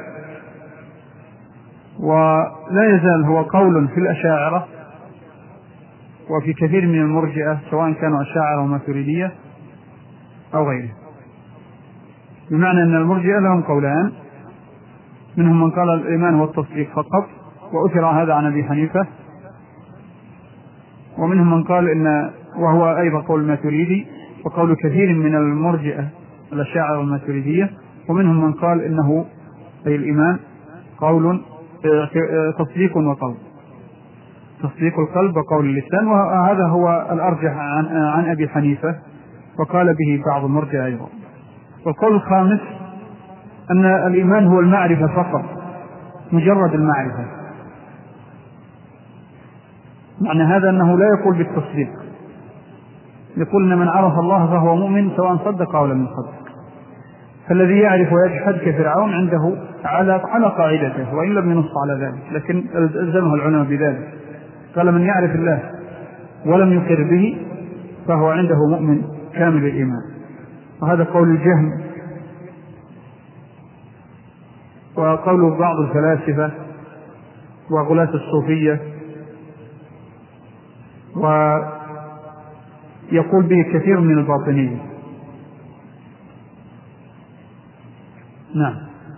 ولا يزال هو قول في الأشاعرة وفي كثير من المرجئة، سواء كانوا أشاعرة وماتريدية أو غيره، بمعنى أن المرجئة لهم قولان، منهم من قال الإيمان هو التصديق فقط، وأثر هذا عن أبي حنيفة، ومنهم من قال إن، وهو أيضا قول الماتريدي وقول كثير من المرجئة الأشاعرة والماتريدية، ومنهم من قال إنه أي الإيمان قول تصديق وقول، تصديق القلب وقول اللسان، وهذا هو الأرجح عن, عن أبي حنيفة، وقال به بعض المرجئة أيضا. والقول الخامس أن الإيمان هو المعرفة فقط، مجرد المعرفة. معنى هذا أنه لا يقول بالتصديق، يقول أن من عرف الله فهو مؤمن سواء صدق أو لم يصدق. فالذي يعرف ويجحد كفرعون عنده على على قاعدته، وإن لم ينص على ذلك، لكن ألزمه العلماء بذلك. قال من يعرف الله ولم يقر به فهو عنده مؤمن كامل الإيمان. وهذا قول الجهم، وقول بعض الفلاسفة وغلاة الصوفية، ويقول به كثير من الباطنية. نعم.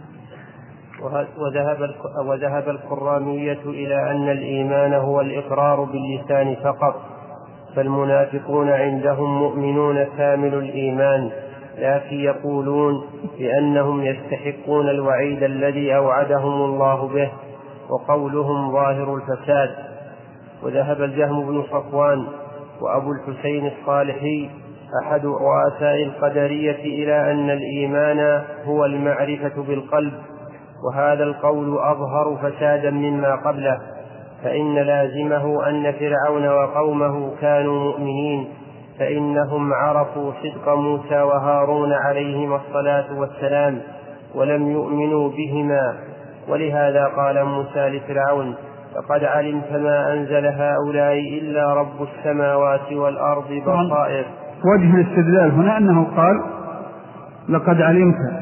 وذهب وذهب الكرامية إلى أن الإيمان هو الإقرار باللسان فقط، فالمنافقون عندهم مؤمنون كامل الإيمان، لكن يقولون بأنهم يستحقون الوعيد الذي أوعدهم الله به، وقولهم ظاهر الفساد. وذهب الجهم بن صفوان وأبو الحسين الصالحي أحد رؤساء القدرية إلى أن الإيمان هو المعرفة بالقلب، وهذا القول أظهر فسادا مما قبله، فإن لازمه أن فرعون وقومه كانوا مؤمنين، فإنهم عرفوا صدق موسى وهارون عليهما الصلاة والسلام ولم يؤمنوا بهما. ولهذا قال موسى لفرعون لقد علمت ما أنزل هؤلاء إلا رب السماوات والأرض بصائر. وجه الاستدلال هنا أنه قال لقد علمت،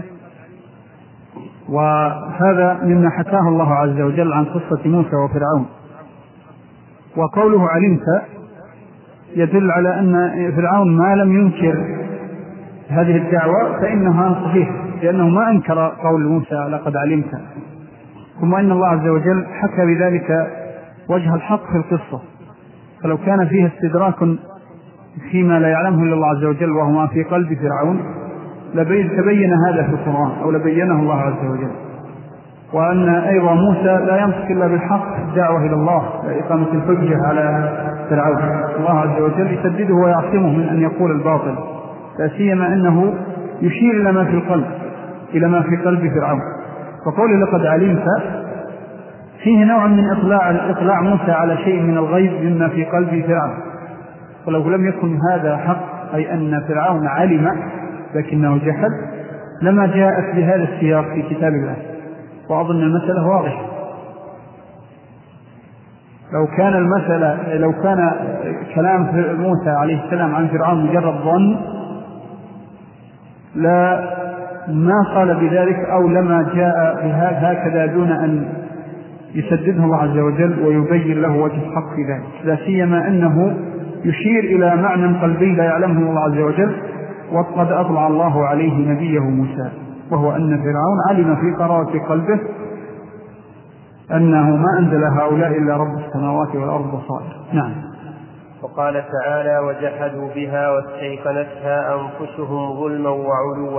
وهذا مما حكاه الله عز وجل عن قصة موسى وفرعون. وقوله علمت يدل على أن فرعون ما لم ينكر هذه الدعوة فإنها صحيحة، لأنه ما أنكر قول موسى لقد علمت. ثم إن الله عز وجل حكى بذلك وجه الحق في القصة، فلو كان فيها استدراك فيما لا يعلمه إلا الله عز وجل وهو ما في قلب فرعون لتبين هذا في القرآن، أو لبينه الله عز وجل. وأن أيضا موسى لا ينطق إلا بالحق الدعوة إلى الله لإقامة الحجة على فرعون. الله عز وجل يسدده ويعصمه من أن يقول الباطل، لا سيما أنه يشير إلى ما في القلب، إلى ما في قلب فرعون. فقول لقد علمت فيه نوع من إطلاع, إطلاع موسى على شيء من الغيب مما في قلب فرعون. ولو لم يكن هذا حق، أي أن فرعون علم لكنه جحد، لما جاءت بهذا السياق في كتاب الله. وأظن المسألة واضحة. لو كان المسألة لو كان كلام موسى عليه السلام عن فرعون مجرد ظن لا ما قال بذلك، أو لما جاء بهذا هكذا دون أن يسدده الله عز وجل ويبين له وجه الحق في ذلك، لا سيما أنه يشير إلى معنى قلبي لا يعلمه الله عز وجل. وقد أطلع الله عليه نبيه موسى، وهو أن فرعون علم في قرارة قلبه أنه ما أنزل هؤلاء إلا رب السماوات والأرض بصائر. نعم. وقال تعالى: وجحدوا بها واستيقنتها أنفسهم ظلما وعلوا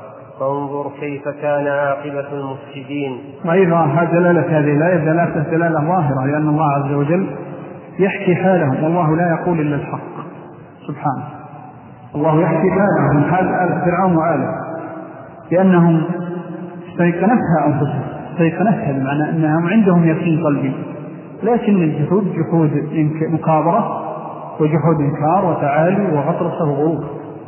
فانظر كيف كان عاقبة المفسدين. وأيضا دلالة هذه الآية دلالة دلالة ظاهرة، لأن الله عز وجل يحكي حالهم، والله لا يقول إلا الحق سبحانه. الله يحكي حالهم من حال فرعون وآله، لأنهم استيقنتها أنفسهم، استيقنتها بمعنى أنهم عندهم يقين قلبي، لكن الجحود جحود مكابرة وجحود إنكار وتعالي وغطرسة وغرور،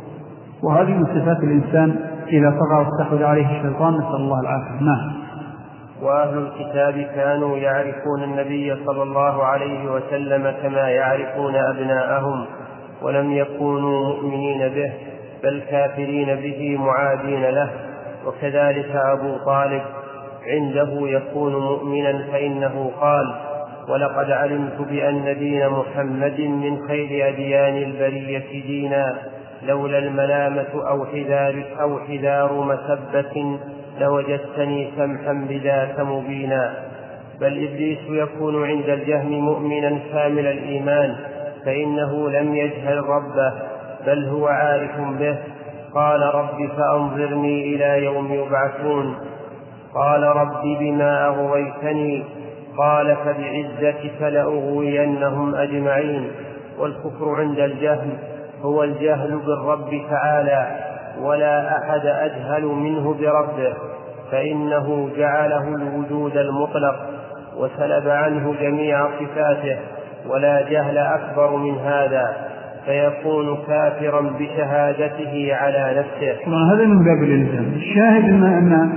وهذه من صفات الإنسان إذا طغى واستحوذ عليه الشيطان، نسأل الله العافية. نعم. وأهل الكتاب كانوا يعرفون النبي صلى الله عليه وسلم كما يعرفون أبناءهم، ولم يكونوا مؤمنين به بل كافرين به معادين له. وكذلك أبو طالب عنده يكون مؤمنا، فإنه قال: ولقد علمت بأن دين محمد من خير أديان البرية دينا، لولا الملامة أو حذار, أو حذار مسبة لوجدتني سمحا بذاك مبينا. بل إبليس يكون عند الجهم مؤمنا كامل الإيمان، فإنه لم يجهل ربه بل هو عارف به. قال: رب فأنظرني إلى يوم يبعثون. قال: رب بما أغويتني. قال: فبعزتك لأغوينهم أجمعين. والكفر عند الجهل هو الجهل بالرب تعالى، ولا أحد أجهل منه بربه، فإنه جعله الوجود المطلق وسلب عنه جميع صفاته، ولا جهل أكبر من هذا، فيكون كافرا بشهادته على نفسه. هذا من باب الإلزام. الشاهد إن أن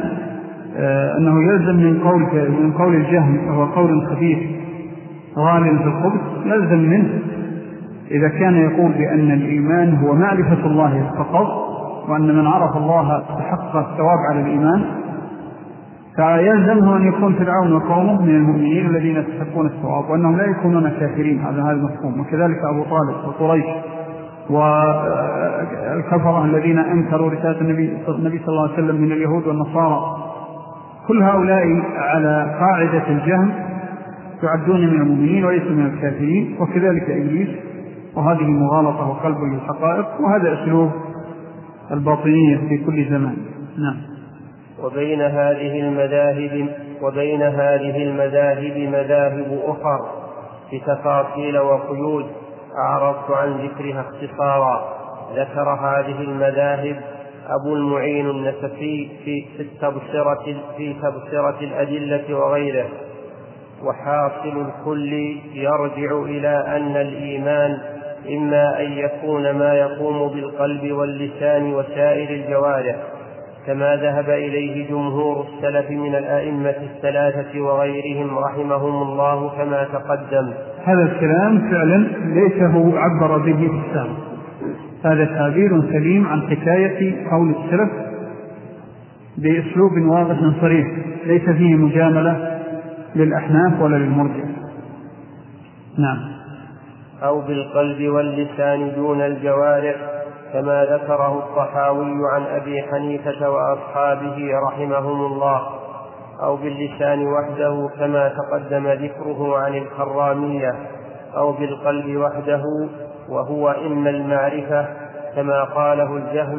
أنه يلزم من قول من قول الجهم، وهو قول خبيث غالٍ في الخبث، يلزم منه إذا كان يقول بأن الإيمان هو معرفة الله فقط، وأن من عرف الله تحقق الثواب على الإيمان، فيلزمه أن يكون فرعون وقومه من المؤمنين الذين يستحقون الثواب، وأنهم لا يكونون كافرين. هذا هذا المفهوم. وكذلك أبو طالب وقريش والكفرة الذين أنكروا رسالة النبي صلى الله عليه وسلم من اليهود والنصارى، كل هؤلاء على قاعدة الجهم يعدون من المؤمنين وليسوا من الكافرين. وكذلك إبليس، وهذه مغالطة وقلب للحقائق، وهذا أسلوب الباطنية في كل زمان. نعم. وبين هذه المذاهب وبين هذه المذاهب مذاهب أخرى بتفاصيل وقيود أعرضت عن ذكرها اختصارا. ذكر هذه المذاهب أبو المعين النسفي في تبصرة في تبصرة الأدلة وغيره. وحاصل الكل يرجع إلى أن الإيمان إما أن يكون ما يقوم بالقلب واللسان وسائر الجوارح، كما ذهب إليه جمهور السلف من الأئمة الثلاثة وغيرهم رحمهم الله كما تقدم. هذا الكلام فعلا ليس هو عبر به في السابق، هذا تعبير سليم عن حكاية قول السلف بأسلوب واضح صريح، ليس فيه مجاملة للأحناف ولا للمرجئة. نعم. أو بالقلب واللسان دون الجوارح، كما ذكره الطحاوي عن أبي حنيفة وأصحابه رحمهم الله، أو باللسان وحده كما تقدم ذكره عن الكرامية، أو بالقلب وحده وهو إما المعرفة كما قاله الجهم،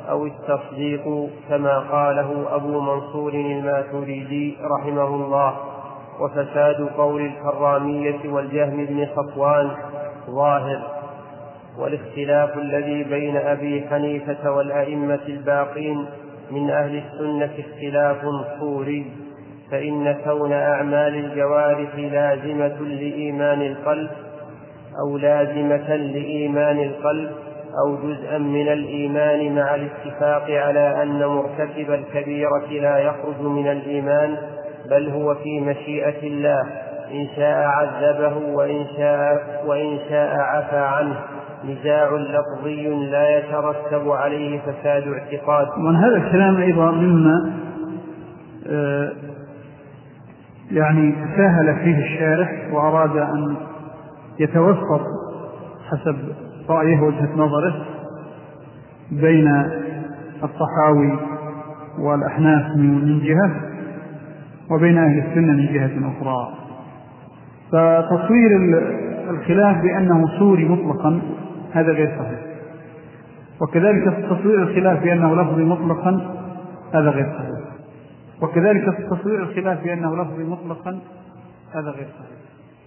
أو التصديق كما قاله أبو منصور الماتريدي رحمه الله. وفساد قول الكرامية والجهم بن صفوان ظاهر. والاختلاف الذي بين أبي حنيفة والأئمة الباقين من أهل السنة اختلاف صوري، فإن كون أعمال الجوارح لازمة لإيمان القلب أو لازمة لإيمان القلب أو جزءا من الإيمان مع الاتفاق على أن مرتكب الكبيرة لا يخرج من الإيمان، بل هو في مشيئة الله، إن شاء عذبه وإن شاء, وإن شاء عفى عنه، نزاع لفظي لا يترتب عليه فساد اعتقاد. ومن هذا الكلام أيضا مما آه يعني تساهل فيه الشارح وأراد أن يتوسط حسب رأيه وجهة نظره بين الطحاوي والأحناف من جهة وبين أهل السنة من جهة أخرى. فتصوير الخلاف بأنه سوري مطلقا هذا غير صحيح، وكذلك تصوير الخلاف بأنه لفظي مطلقا هذا غير صحيح، وكذلك تصوير الخلاف بأنه لفظي مطلقا هذا غير صحيح.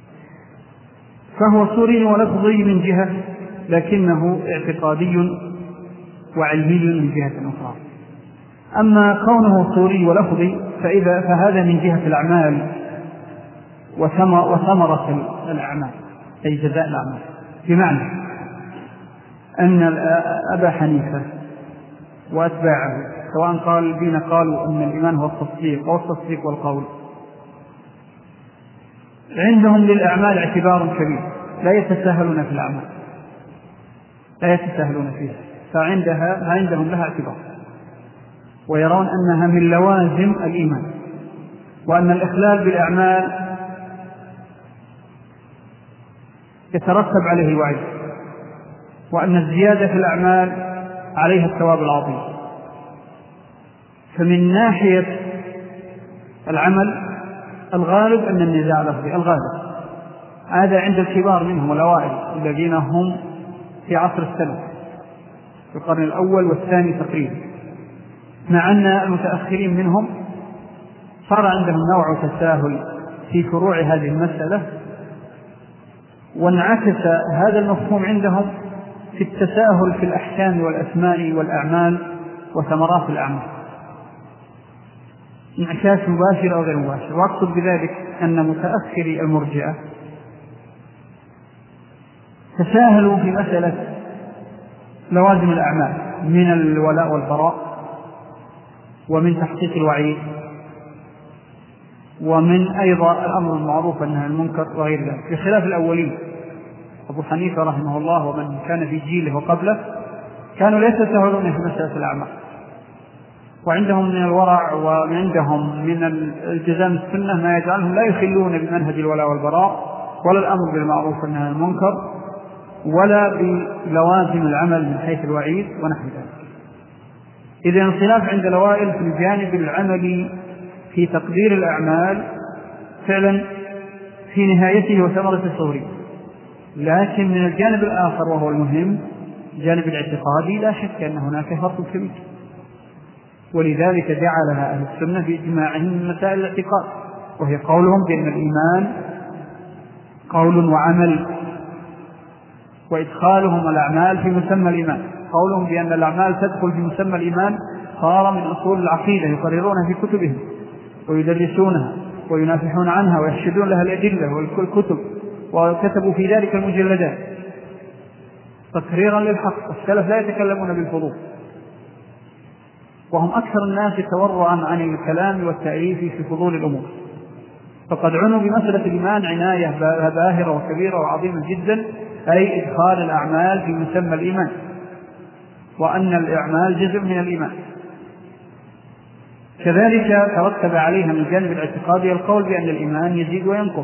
فهو سوري ولفظي من جهة، لكنه اعتقادي وعلمي من جهة أخرى. أما كونه سوري ولفظي فإذا فهذا من جهة الأعمال وثمرة الأعمال أي جزاء الأعمال، بمعنى أن أبا حنيفة وأتباعه سواء قال الذين قالوا أن الإيمان هو التصديق أو التصديق والقول، عندهم للأعمال اعتبار كبير، لا يتساهلون في الأعمال، لا يتساهلون فيها، فعندها عندهم لها اعتبار، ويرون أنها من لوازم الإيمان، وأن الإخلال بالأعمال يترتب عليه وعيد، وأن الزيادة في الأعمال عليها الثواب العظيم. فمن ناحية العمل الغالب أن النزاع لفظي الغالب، هذا عند الكبار منهم والأوائل الذين هم في عصر السلف في القرن الأول والثاني تقريبا، مع أن المتأخرين منهم صار عندهم نوع تساهل في فروع هذه المسألة، وانعكس هذا المفهوم عندهم في التساهل في الأحكام والأسماء والأعمال وثمرات الأعمال، انعكاس مباشر أو غير مباشر. وأقصد بذلك أن متأخري المرجئة تساهلوا في مسألة لوازم الأعمال من الولاء والبراء ومن تحقيق الوعيد ومن أيضا الأمر المعروف والنهي عن المنكر وغير ذلك، بخلاف الأولين أبو حنيفة رحمه الله ومن كان في جيله وقبله كانوا لا يتساهلون في مسألة الأعمال، وعندهم من الورع وعندهم من الالتزام السنة ما يجعلهم لا يخلون بمنهج الولاء والبراء ولا الأمر بالمعروف والنهي عن المنكر ولا بلوازم العمل من حيث الوعيد ونحو ذلك. إذا الخلاف عند الأوائل في الجانب العملي في تقدير الأعمال فعلا في نهايته وثمرة الصوري، لكن من الجانب الآخر وهو المهم جانب الاعتقادي لا شك أن هناك فرق كبير، ولذلك جعلها أهل السنة بإجماعهم من مسائل الاعتقاد، وهي قولهم بأن الإيمان قول وعمل، وإدخالهم الأعمال في مسمى الإيمان. قولهم بأن الأعمال تدخل في مسمى الإيمان صار من أصول العقيدة يقررونها في كتبهم ويدرسونها وينافحون عنها ويحشدون لها الأدلة والكتب، وكتبوا في ذلك المجلدات تقريرا للحق. السلف لا يتكلمون بالفضول، وهم أكثر الناس تورعا عن الكلام والتأليف في فضول الأمور، فقد عنوا بمسألة الإيمان عناية باهرة وكبيرة وعظيمة جدا، أي إدخال الأعمال في مسمى الإيمان، وأن الأعمال جزء من الإيمان. كذلك ترتب عليها من الجانب الاعتقادي القول بأن الإيمان يزيد وينقص،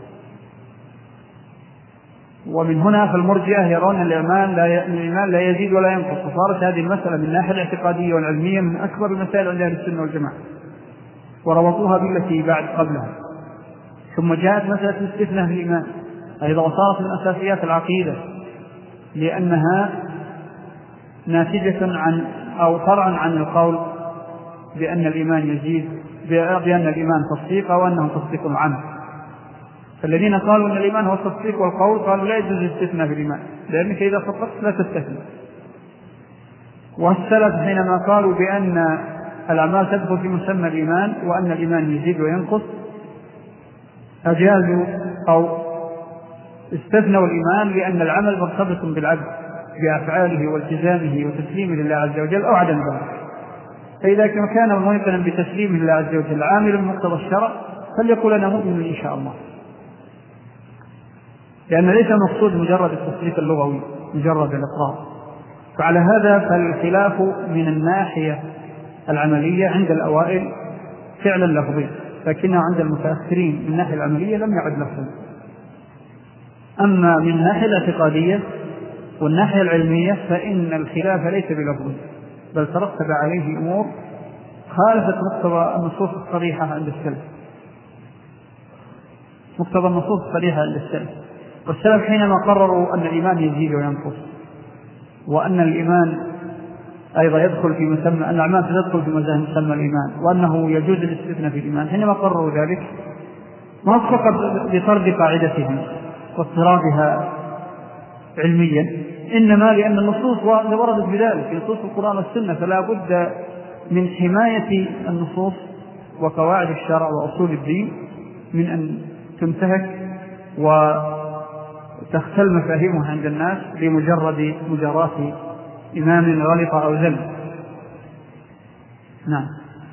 ومن هنا فالمرجئة يرون أن الإيمان لا يزيد ولا ينقص، وصارت هذه المسألة من الناحية الاعتقادية والعلمية من أكبر المسائل عند أهل السنة والجماعة، وربطوها بالتي بعد قبلها. ثم جاءت مسألة الاستثناء في الإيمان أيضا، وصارت من أساسيات العقيدة، لأنها ناتجة عن أو فرعا عن القول بأن الإيمان يزيد بأن الإيمان تصديق أو أنه تصديق عنه. فالذين قالوا أن الإيمان هو التصديق والقول قالوا لا يجوز الاستثناء في الإيمان، لأنك إذا صدقت لا تستثنى. والسلف حينما قالوا بأن الأعمال تدخل في مسمى الإيمان وأن الإيمان يزيد وينقص أجازوا أو استثنوا الإيمان لأن العمل مرتبط بالعبد بأفعاله والتزامه وتسليمه لله عز وجل أو عدم ذلك. فإذا كان موقنا بتسليمه لله عز وجل عامل مقتضى الشرع فليقول أنا مؤمن إن شاء الله، لأن ليس المقصود مجرد التصديق اللغوي مجرد الإقرار. فعلى هذا فالخلاف من الناحية العملية عند الأوائل فعلا لفظي، لكنه عند المتأخرين من الناحية العملية لم يعد لفظا. أما من الناحية الاعتقادية والناحية العلمية فإن الخلاف ليس بلفظ، بل ترتب عليه أمور خالفت مقتضى النصوص الصريحة عند السلف، مقتضى النصوص الصريحة عند السلف. والسلف حينما قرروا أن الإيمان يزيد وينقص وأن الإيمان أيضا يدخل في مسمى أن الأعمال تدخل في مسمى الإيمان وأنه يجوز الاستثناء في الإيمان، حينما قرروا ذلك ما فقط بطرد قاعدتهم واضطرابها علميا، إنما لأن النصوص وردت بذلك في نصوص القرآن والسنة، فلا بد من حماية النصوص وقواعد الشرع وأصول الدين من أن تنتهك وتختل مفاهيمها عند الناس بمجرد مجاراة إمام غلط أو زل. نعم.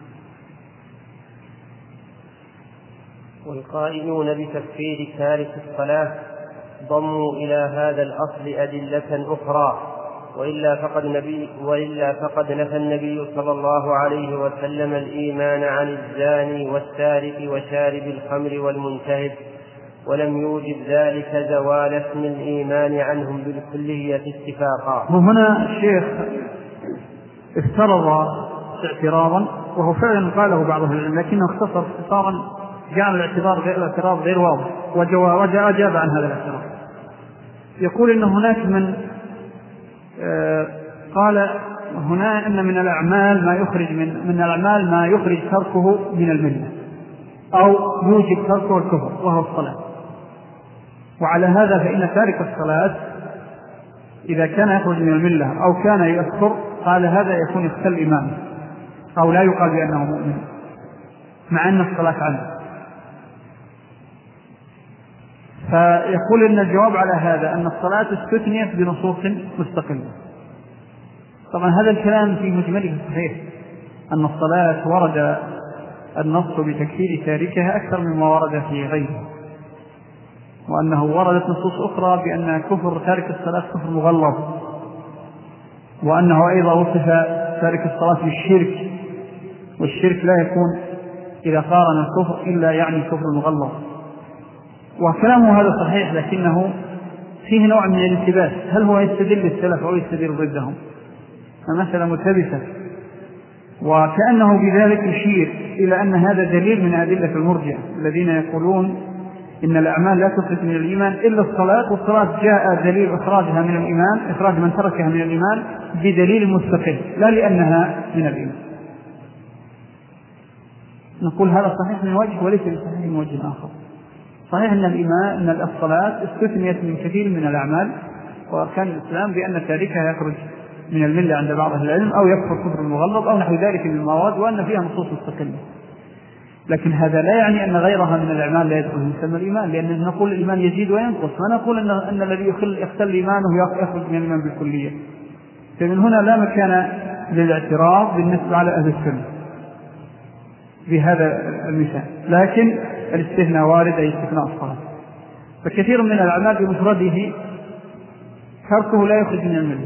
والقائلون بتكفير تارك الصلاة ضموا إلى هذا الأصل أدلة أخرى، وإلا فقد, نبي وإلا فقد نفى النبي صلى الله عليه وسلم الإيمان عن الزاني والسارق وشارب الخمر والمنتهب، ولم يوجب ذلك زوال اسم الإيمان عنهم بالكلية اتفاقا. وهنا الشيخ افترض اعتراضا وهو فعلا قاله بعض العلم، لكنه اختصر اختصارا جعل الاعتراض غير الاعتراض غير واضح وجاء أجاب عن هذا الاعتراض. يقول إن هناك من آه قال هنا أن من الأعمال ما يخرج من من الأعمال ما يخرج تركه من الملة أو يوجب تركه الكفر وهو الصلاة. وعلى هذا فإن تارك الصلاة إذا كان يخرج من الملة أو كان يكفر قال هذا يكون يختل إيمانه أو لا يقال بأنه مؤمن مع أن الصلاة عنه. فيقول إن الجواب على هذا أن الصلاة استثنيت بنصوص مستقلة. طبعا هذا الكلام في مجمله صحيح، أن الصلاة ورد النص بتكفير تاركها أكثر مما ورد في غيره، وأنه وردت نصوص أخرى بأن كفر تارك الصلاة كفر مغلظ، وأنه أيضا وصف تارك الصلاة بالشرك، والشرك لا يكون إذا قارن الكفر إلا يعني كفر مغلظ. وكلامه هذا صحيح، لكنه فيه نوع من الالتباس، هل هو يستدل السلف أو يستدل ضدهم؟ فمثلا ملتبسة، وكأنه بذلك يشير إلى أن هذا دليل من أدلة المرجئة الذين يقولون إن الأعمال لا تخرج من الإيمان إلا الصلاة، والصلاة جاء دليل إخراجها من الإيمان، إخراج من تركها من الإيمان بدليل مستقل لا لأنها من الإيمان. نقول هذا صحيح من وجه وليس بصحيح من وجه آخر. صحيح أن الإيمان أن الصلاة استثنيت من كثير من الأعمال وأركان الإسلام بأن تاركها يخرج من الملة عند بعض أهل العلم أو يكفر كفر مغلظ أو نحو ذلك من المواد، وأن فيها نصوص مستقلة. لكن هذا لا يعني أن غيرها من الأعمال لا يدخل من سمى الإيمان، لأن نقول الإيمان يزيد وينقص، ونقول أن, أن الذي يختل إيمانه يخرج من الإيمان بالكلية. فمن هنا لا مكان للاعتراض بالنسبة على أهل السنة بهذا المثال، لكن الاستثناء وارد أي استثناء الصلاة. فكثير من الأعمال بمفرده تركه لا يخرج من الملة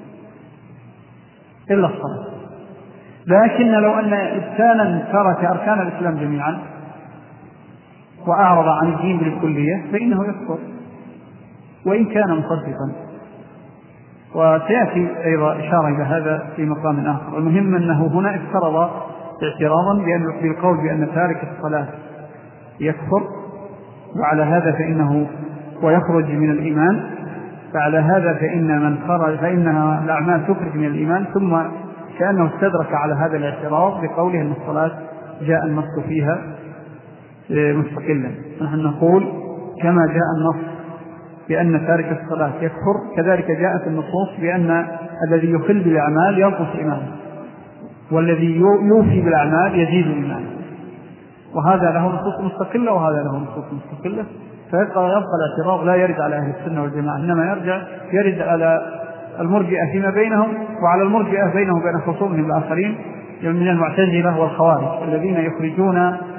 إلا الصلاة. لكن لو أن إنسانا ترك أركان الإسلام جميعا وأعرض عن الدين بالكلية فإنه يكفر وإن كان مصدقا، وسيأتي أيضا إشارة إلى هذا في مقام آخر. المهم أنه هنا افترض اعتراضا بالقول بأن تارك الصلاة يكفر، وعلى هذا فإنه ويخرج من الإيمان، فعلى هذا فإن من خرج فإنها الأعمال تخرج من الإيمان، ثم كأنه استدرك على هذا الاعتراض بقوله أن الصلاة جاء النص فيها مستقلا. نحن نقول كما جاء النص بأن تارك الصلاة يكفر، كذلك جاءت النصوص بأن الذي يخل بالأعمال ينقص إيمانه، والذي يوفي بالأعمال يزيد إيمانه، وهذا له نصوص مستقلة وهذا له نصوص مستقلة. فيبقى يبقى الاعتراض لا يرد على أهل السنة والجماعة، إنما يرجع يرد على المرجئة فيما بينهم، وعلى المرجئة بينهم وبين خصومهم الآخرين من المعتزلة والخوارج الذين يخرجون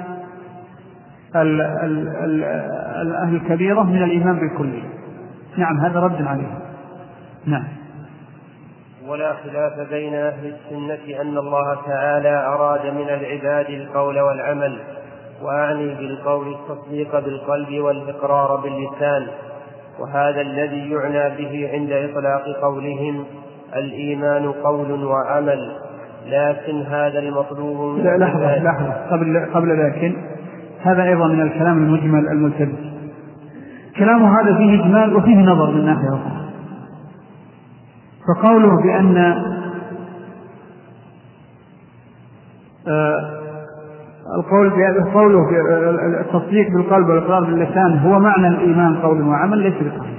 أهل الكبيرة من الإيمان بالكلية. نعم، هذا رد عليه. نعم. ولا خلاف بين أهل السنة أن الله تعالى أراد من العباد القول والعمل، وأعني بالقول التصديق بالقلب والإقرار باللسان، وهذا الذي يعنى به عند إطلاق قولهم الإيمان قول وعمل. لكن هذا المطلوب من لا لحظة لحظة قبل قبل لكن هذا أيضا من الكلام المجمل الملتبس. كلامه هذا فيه إجمال وفيه نظر من ناحية أخرى. فقوله بأن آه القول قوله التصديق بالقلب والإقرار باللسان هو معنى الإيمان قول وعمل ليس بصحيح.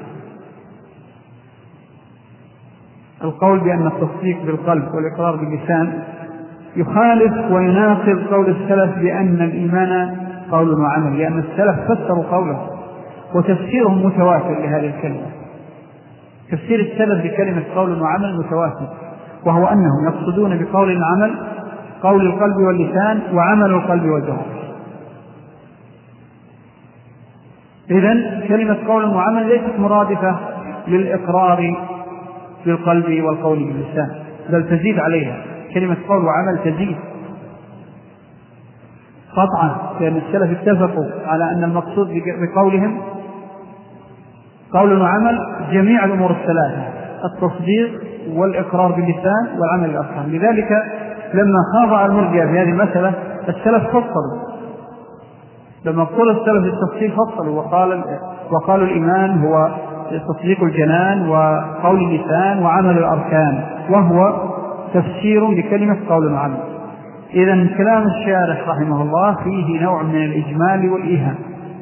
القول بأن التصديق بالقلب والإقرار باللسان يخالف ويناقض قول السلف بأن الإيمان قول وعمل، لأن السلف فسروا قوله وتفسيرهم متواتر لهذه الكلمة. تفسير السلف بكلمة قول وعمل متواتر، وهو أنهم يقصدون بقول العمل قول القلب واللسان وعمل القلب والجوارح. إذن كلمة قول وعمل ليست مرادفة للإقرار بالقلب والقول باللسان، بل تزيد عليها. كلمة قول وعمل تزيد قطعا، لأن السلف اتفقوا على أن المقصود بقولهم قول وعمل جميع الأمور الثلاثة: التصديق والإقرار باللسان والعمل الأركان. لذلك لما خاضع المرجئة في هذه المسألة السلف فصلوا، لما قال السلف التفصيل فصلوا وقال وقالوا الإيمان هو تصديق الجنان وقول اللسان وعمل الأركان، وهو تفسير بكلمة قول وعمل. إذن كلام الشارح رحمه الله فيه نوع من الإجمال والإيهام.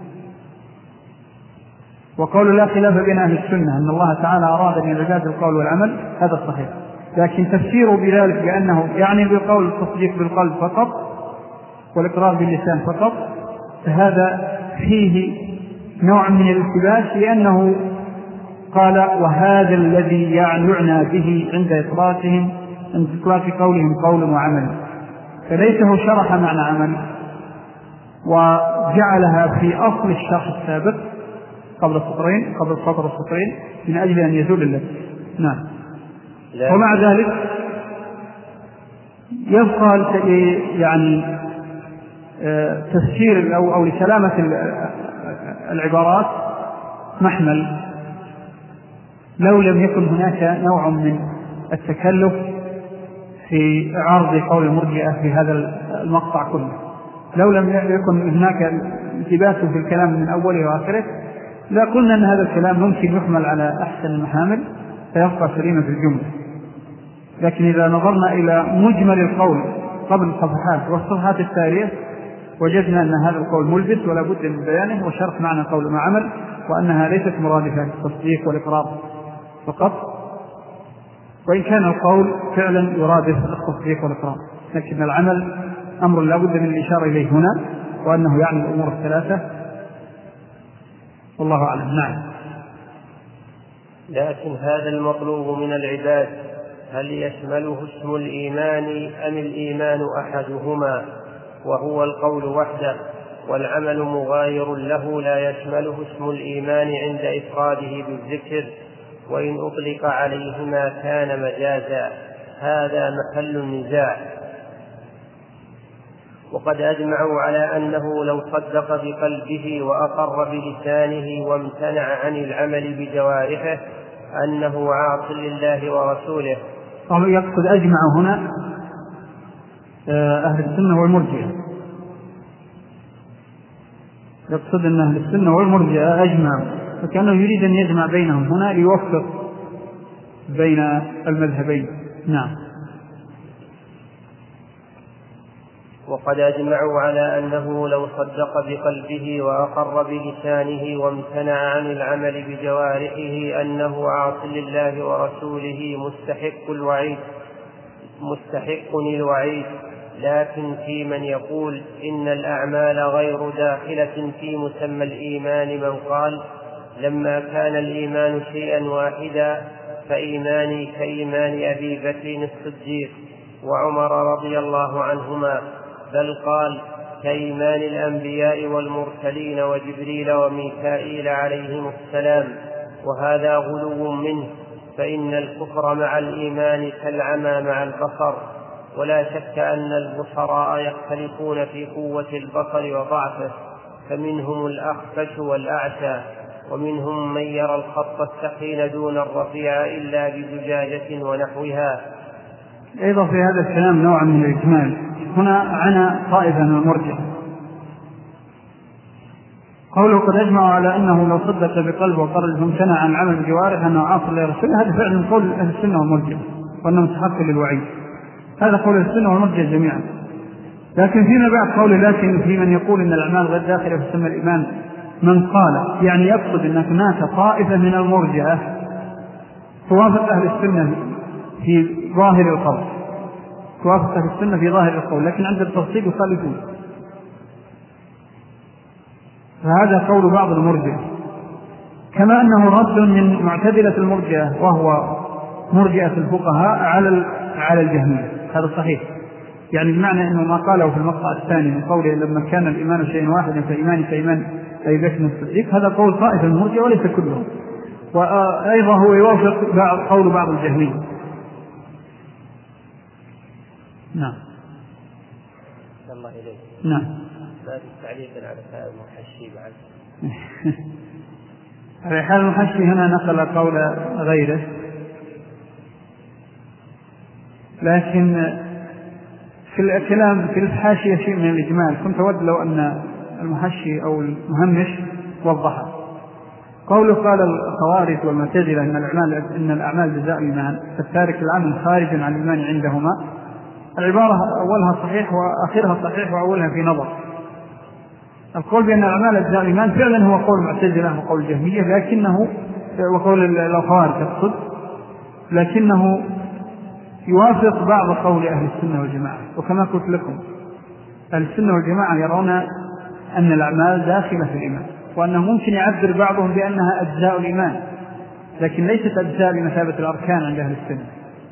وقول لا خلاف بين أهل السنة أن الله تعالى أراد من العباد القول والعمل هذا صحيح، لكن تفسيره بذلك بأنه يعني بالقول التصديق بالقلب فقط والإقرار باللسان فقط، فهذا فيه نوع من الالتباس، لأنه قال وهذا الذي يعنى به عند إطلاقهم عند إطلاق قولهم قول وعمل، فليته شرح معنى عمل وجعلها في أصل الشرح السابق قبل السطرين قبل السطر السطرين من أجل أن يزول اللبس. نعم. ومع ذلك يبقى يعني تفسير أو أو لسلامة العبارات محمل لو لم يكن هناك نوع من التكلف في عرض قول المرجئة في هذا المقطع كله. لو لم يكن هناك التباس في الكلام من أوله وآخره لا قلنا أن هذا الكلام ممكن يحمل على أحسن المحامل فيبقى سليما في الجملة. لكن إذا نظرنا إلى مجمل القول قبل الصفحات والصفحات التالية وجدنا أن هذا القول ملبس ولا بد من بيانه وشرح معنى قول ما عمل، وأنها ليست مرادفة للتصديق والإقرار فقط، وإن كان القول فعلا يرادف التصديق والإقرار، لكن العمل أمر لا بد من الإشارة إليه هنا، وأنه يعني الأمور الثلاثة. والله أعلم. نعم. لكن هذا المطلوب من العباد هل يشمله اسم الإيمان أم الإيمان أحدهما وهو القول وحده، والعمل مغاير له لا يشمله اسم الإيمان عند إفراده بالذكر، وإن أطلق عليهما كان مجازا. هذا محل النزاع. وقد أجمعوا على أنه لو صدق بقلبه وأقر بلسانه وامتنع عن العمل بجوارحه أنه عاص لله ورسوله. قالوا يقصد أجمعوا هنا أهل السنة والمرجئة، يقصد أن أهل السنة والمرجئة أجمعوا، فكأنه يريد أن يجمع بينهم هنا ليوفق بين المذهبين. نعم. وقد أجمعوا على أنه لو صدق بقلبه وأقر بلسانه وامتنع عن العمل بجوارحه أنه عاص لله ورسوله مستحق الوعيد مستحق للوعيد. لكن في من يقول إن الأعمال غير داخلة في مسمى الإيمان من قال لما كان الإيمان شيئا واحدا فإيماني كإيمان أبي بكر الصديق وعمر رضي الله عنهما، بل قال كإيمان الأنبياء والمرسلين وجبريل وميكائيل عليهم السلام، وهذا غلو منه، فإن الكفر مع الإيمان كالعمى مع البصر، ولا شك أن البصراء يختلفون في قوة البصر وضعفه، فمنهم الأخفش والأعشى، ومنهم من يرى الخط الثقيل دون الرفيع إلا بزجاجة ونحوها. أيضا في هذا الكلام نوع من الإجمال. هنا عنا طائفة من المرجئة قوله قد أجمعوا على أنه لو صدق بقلبه وقرر فامتنع عن العمل بجوارحه أنه عاص لرسوله، هذا فعل من قول أهل السنة والمرجئة وأنه مستحق للوعيد، هذا قول السنة والمرجئة جميعا. لكن فيما بعد قول لكن في من يقول إن الأعمال غير داخلة في مسمى الإيمان من قال، يعني يقصد أن هناك طائفة من المرجئة توافق أهل السنة في ظاهر القول توافق أهل السنة في ظاهر القول، لكن عند التفصيل يخالفون، فهذا قول بعض المرجئة. كما أنه رد من معتدلة المرجئة وهو مرجئة الفقهاء على على الجهمية، هذا صحيح، يعني بمعنى أنه ما قاله في المقطع الثاني من قوله لما كان الإيمان شيئا واحدا فإيماني كإيمان أبي بكر الصديق، هذا قول طائفة المرجئة وليس كلهم، وأيضا هو يوافق بعض قول بعض الجهمية. نعم. الله إليك. نعم. بعد التعليق على حال المحشي بعد. على حال المحشي هنا نقل قول غيره، لكن في الكلام في الحاشية شيء من الإجمال، كنت أود لو أن المحشي أو المهمش وضحه. قوله قال الخوارج والمعتزلة إن الأعمال إن الأعمال جزاء الإيمان فالتارك العمل خارج عن الإيمان عندهما، العبارة أولها صحيح وآخرها صحيح وأولها في نظر. القول بأن الأعمال أجزاء الإيمان فعلا هو قول المعتزلة وقول الجهمية، لكنه وقول الخوارج تقصد، لكنه يوافق بعض قول أهل السنة والجماعة. وكما قلت لكم أهل السنة والجماعة يرون أن الأعمال داخلة في الإيمان، وأنه ممكن يعبر بعضهم بأنها أجزاء الإيمان، لكن ليست أجزاء بمثابة الأركان عند أهل السنة،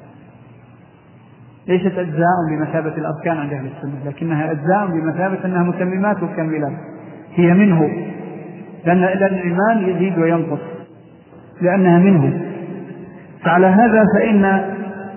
ليست أجزاء بمثابة الأركان عند أهل السنة، لكنها أجزاء بمثابة أنها متممات وكاملات، هي منه، لأن الإيمان يزيد وينقص لأنها منه. فعلى هذا فإن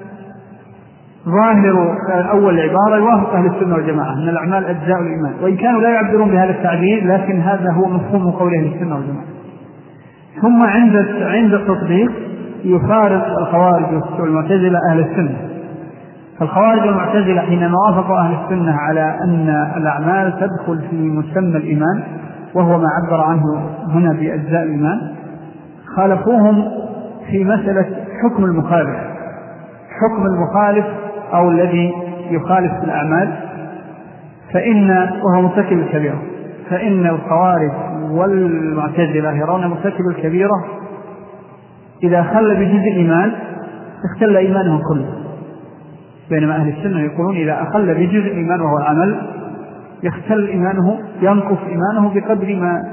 ظاهر أول العبارة يوافق أهل السنة والجماعة أن الأعمال أجزاء الإيمان، وإن كانوا لا يعبرون بهذا التعبير، لكن هذا هو مفهوم قول أهل السنة والجماعة. ثم عند عند التطبيق يفارق الخوارج والمعتزلة أهل السنة. فالخوارج والمعتزلة حينما وافقوا أهل السنة على أن الأعمال تدخل في مسمى الإيمان وهو ما عبر عنه هنا بأجزاء الإيمان، خالفوهم في مسألة حكم المخالف حكم المخالف أو الذي يخالف في الأعمال، فإن وهو مرتكب الكبيرة، فإن الخوارج والمعتزلة يرون مرتكب الكبيرة إذا خل بجزء الإيمان اختل إيمانه كله، بينما أهل السنة يقولون إذا أخل بجزء الإيمان وهو العمل يختل إيمانه، ينقص إيمانه بقدر ما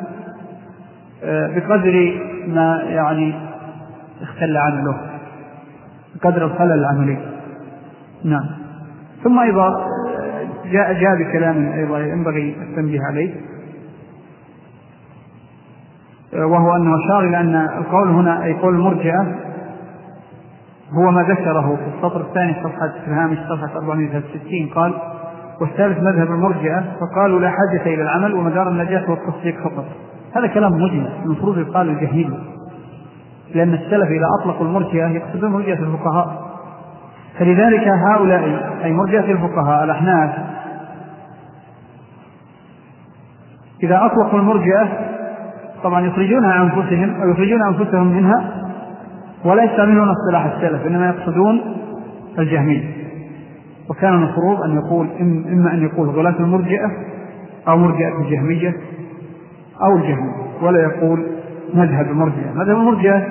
بقدر ما يعني اختل عمله، بقدر الخلل العملي. نعم. ثم أيضا جاء جاء بكلام أيضا ينبغي التنبيه عليه، وهو أنه أشار إلى أن القول هنا أي قول المرجئة هو ما ذكره في السطر الثاني صفحة الهامش صفحة أربعمائة وستين، قال والثالث مذهب المرجئة فقالوا لا حاجة إلى العمل ومدار النجاة والتصديق فقط. هذا كلام مجمل المفروض يقال الجهيل، لأن السلف إذا أطلقوا المرجئة يقصدون مرجئة الفقهاء، فلذلك هؤلاء أي مرجئة الفقهاء الأحناف إذا أطلقوا المرجئة طبعا يخرجونها عن أنفسهم أو يخرجون أنفسهم منها ولا يستعملون اصطلاح السلف، إنما يقصدون الجهمية. وكان المفروض أن يقول إما أن يقول غلاة المرجئة أو مرجئة الجهمية أو الجهمية، ولا يقول مذهب المرجئة. مذهب المرجئة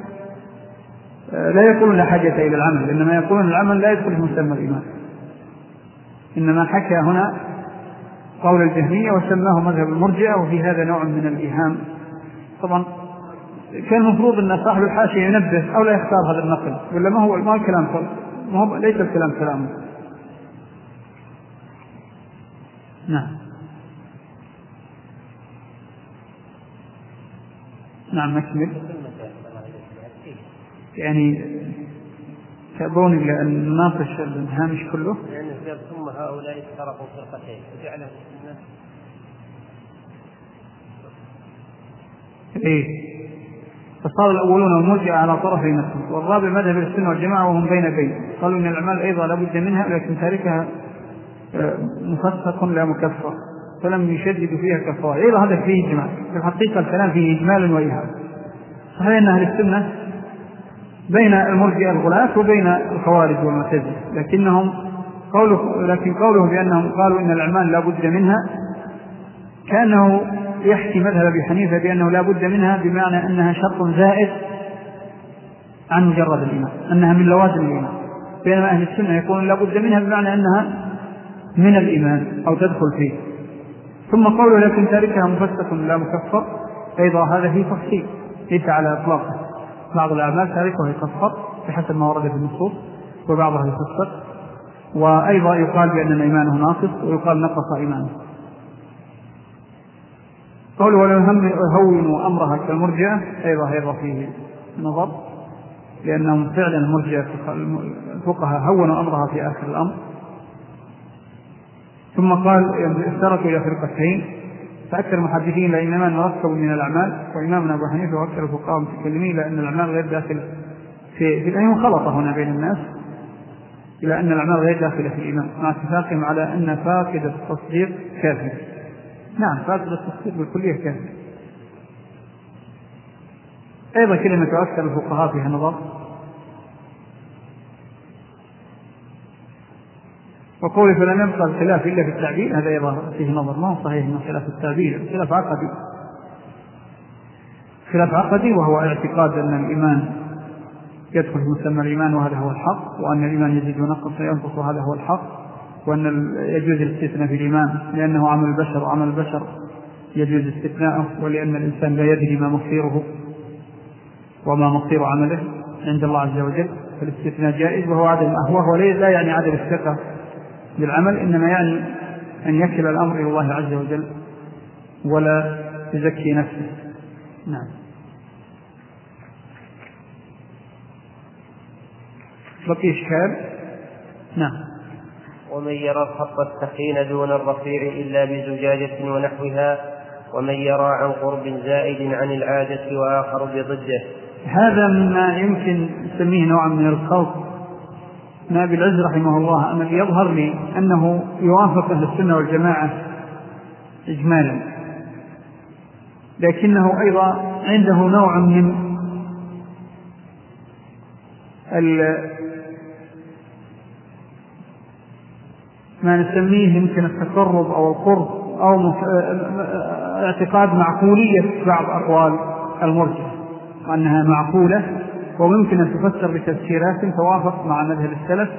لا يقولون لا حاجة إلى العمل، إنما يقولون العمل لا يدخل في مسمى الإيمان. إنما حكى هنا قول الجهمية وسماه مذهب المرجئة، وفي هذا نوع من الإيهام. طبعا كان المفروض أن صاحب الحاشية ينبه أو لا يختار هذا النقل، ولا ما هو ما الكلام ما هو ليس الكلام كلامه. نعم نعم نكمل. يعني تأبون إلى أن نناقش الهامش كله، يعني ثم هؤلاء افترقوا فرقتين وجعلهم السنة. إيه، فصار الأولون المرجئة على طرفي نفسه، والرابع مذهب السنة والجماعة وهم بين بين، قالوا إن الأعمال أيضا لابد منها لكن تاركها مفسق لا مكفر، فلم يشددوا فيها كفارة. أيضا هذا فيه إجمال، في الحقيقة الكلام فيه إجمال وإيهام. صحيح أن أهل السنة بين المرجئة الغلاة وبين الخوارج والمعتزلة، لكنهم قوله لكن قوله بأنهم قالوا إن الأعمال لا بد منها كأنه يحكي مذهب أبي حنيفة بأنه لا بد منها، بمعنى أنها شرط زائد عن مجرد الإيمان، أنها من لوازم الإيمان، بينما أهل السنة يقولون لا بد منها بمعنى أنها من الإيمان أو تدخل فيه. ثم قوله لكن تاركها مفسق لا مكفر، أيضا هذا فيه تفصيل ليس على إطلاقه. بعض الأعمال تاركها يكفر بحسب ما ورد في النصوص، وبعضها يفسق، وأيضا يقال بأن إيمانه ناقص ويقال نقص إيمانه. قوله ولو يهونوا أمرها كالمرجئة أيضا أيضا فيه نظر، لأنهم فعلا المرجئة الفقهاء هونوا أمرها في آخر الأمر. ثم قال افترقوا إلى فرقتين، فأكثر المحدثين لإنما نركب من الأعمال، وإمامنا أبو حنيفة وأكثر الفقهاء المتكلمين لأن الأعمال غير داخل في في الأيمان، خلطة هنا بين الناس إلى أن الأعمال غير داخلة في الإيمان، مع اتفاقهم على أن فاقد التصديق كافر. نعم، فاقد التصديق بالكلية كافر. أيضا كلمة أكثر الفقهاء فيها نظر. وقوله فلم يبقى الخلاف إلا في التعبير، هذا أيضا فيه نظر، ما هو صحيح من خلاف التعبير، خلاف عقدي، خلاف عقدي وهو اعتقاد أن الإيمان يدخل في مسمى الإيمان وهذا هو الحق، وأن الإيمان يزيد ونقص وينقص وهذا هو الحق، وأن يجوز الاستثناء في الإيمان لأنه عمل البشر، وعمل البشر يجوز استثناءه، ولأن الإنسان لا يدري ما مصيره وما مصير عمله عند الله عز وجل، فالاستثناء جائز، وهو عدم وهو لا يعني عدم الثقة بالعمل، إنما يعني أن يكل الأمر إلى الله عز وجل ولا يزكي نفسه. نعم. بقي إشكال. نعم. ومن يرى الخط الثخين دون الرفيع إلا بزجاجة ونحوها، ومن يرى عن قرب زائد عن العادة وآخر بضده. هذا مما يمكن نسميه نوعا من الخلط. أبي العز رحمه الله أن يظهر لي أنه يوافق أهل السنة والجماعة إجمالا، لكنه أيضا عنده نوع من ما نسميه يمكن التقرب أو القرب أو اعتقاد معقولية بعض أقوال المرجئة، وأنها معقولة وممكن أن تفسر بتفسيرات توافق مع مذهب السلف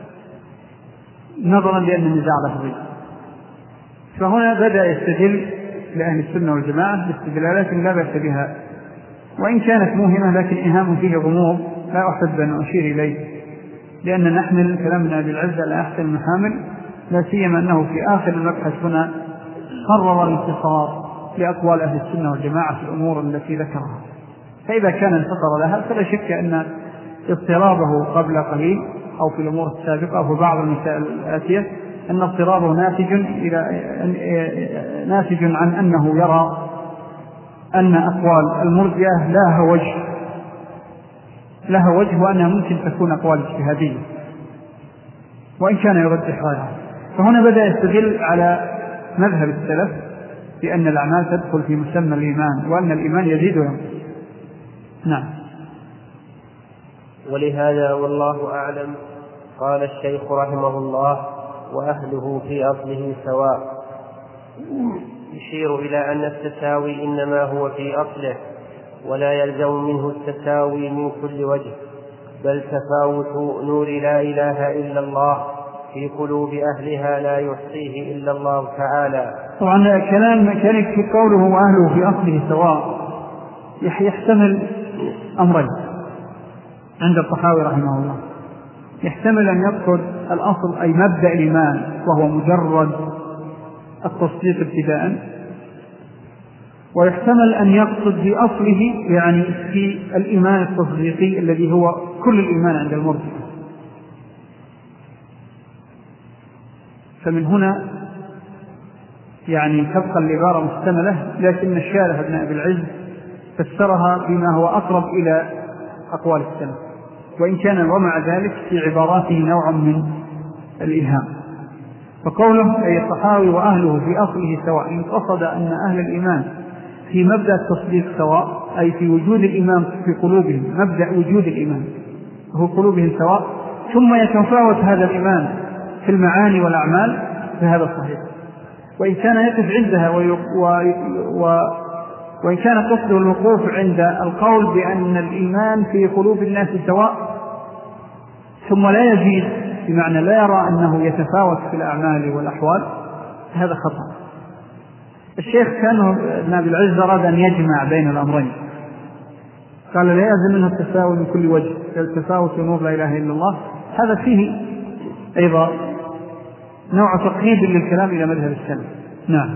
نظرا لأن النزاع لفظي. فهنا بدأ يستدل لأهل السنة والجماعة باستدلالات لا بأس بها، وإن كانت موهمة لكن إيهام فيه غموض لا أحب أن أشير إليه، لأن نحمل كلامنا بالعزة على أحسن المحامل، لا سيما أنه في آخر المبحث هنا قرر الانتصار لأقوال أهل السنة والجماعة في الأمور التي ذكرها. فإذا كان انتصر لها فلا شك أن اضطرابه قبل قليل أو في الأمور السابقة أو في بعض المسائل الآتية أن اضطرابه ناتج إلى ناتج عن أنه يرى أن أقوال المرجئة لها وجه لها وجه وأنها ممكن تكون أقوال اجتهادية وإن كان يرجح غيرها. فهنا بدأ يستدل على مذهب السلف بأن الأعمال تدخل في مسمى الإيمان وأن الإيمان يزيد وينقص. نعم. ولهذا والله أعلم قال الشيخ رحمه الله: وأهله في أصله سواء. يشير إلى أن التساوي إنما هو في أصله، ولا يلزم منه التساوي من كل وجه، بل تفاوت نور لا إله إلا الله في قلوب أهلها لا يحصيه إلا الله تعالى. طبعا كلام كان في قوله وأهله في أصله سواء يحتمل أمرين عند الطحاوي رحمه الله. يحتمل أن يقصد الأصل أي مبدأ الإيمان وهو مجرد التصديق ابتداء، ويحتمل أن يقصد بأصله يعني في الإيمان التصديقي الذي هو كل الإيمان عند المرجئة. فمن هنا يعني تبقى العبارة محتملة، لكن الشارح ابن أبي العز فسرها بما هو أقرب إلى أقوال السلف، وإن كان ومع ذلك في عباراته نوع من الإلهام. فقوله أي الطحاوي وأهله في أصله سواء، إن قصد أن أهل الإيمان في مبدأ التصديق سواء، أي في وجود الإيمان في قلوبهم، مبدأ وجود الإيمان هو قلوبهم سواء، ثم يتفاوت هذا الإيمان في المعاني والأعمال، فهذا صحيح. وإن كان يقف عندها وي... و... و... وإن كان قصده الوقوف عند القول بأن الإيمان في قلوب الناس سواء ثم لا يزيد، بمعنى لا يرى أنه يتفاوت في الأعمال والأحوال، هذا خطأ. الشيخ كان ابن أبي العز أراد أن يجمع بين الأمرين، قال لا يلزم منه التساوي من كل وجه، التفاوت نور لا إله إلا الله. هذا فيه أيضا نوع تقييد للكلام إلى مذهب السلف. نعم.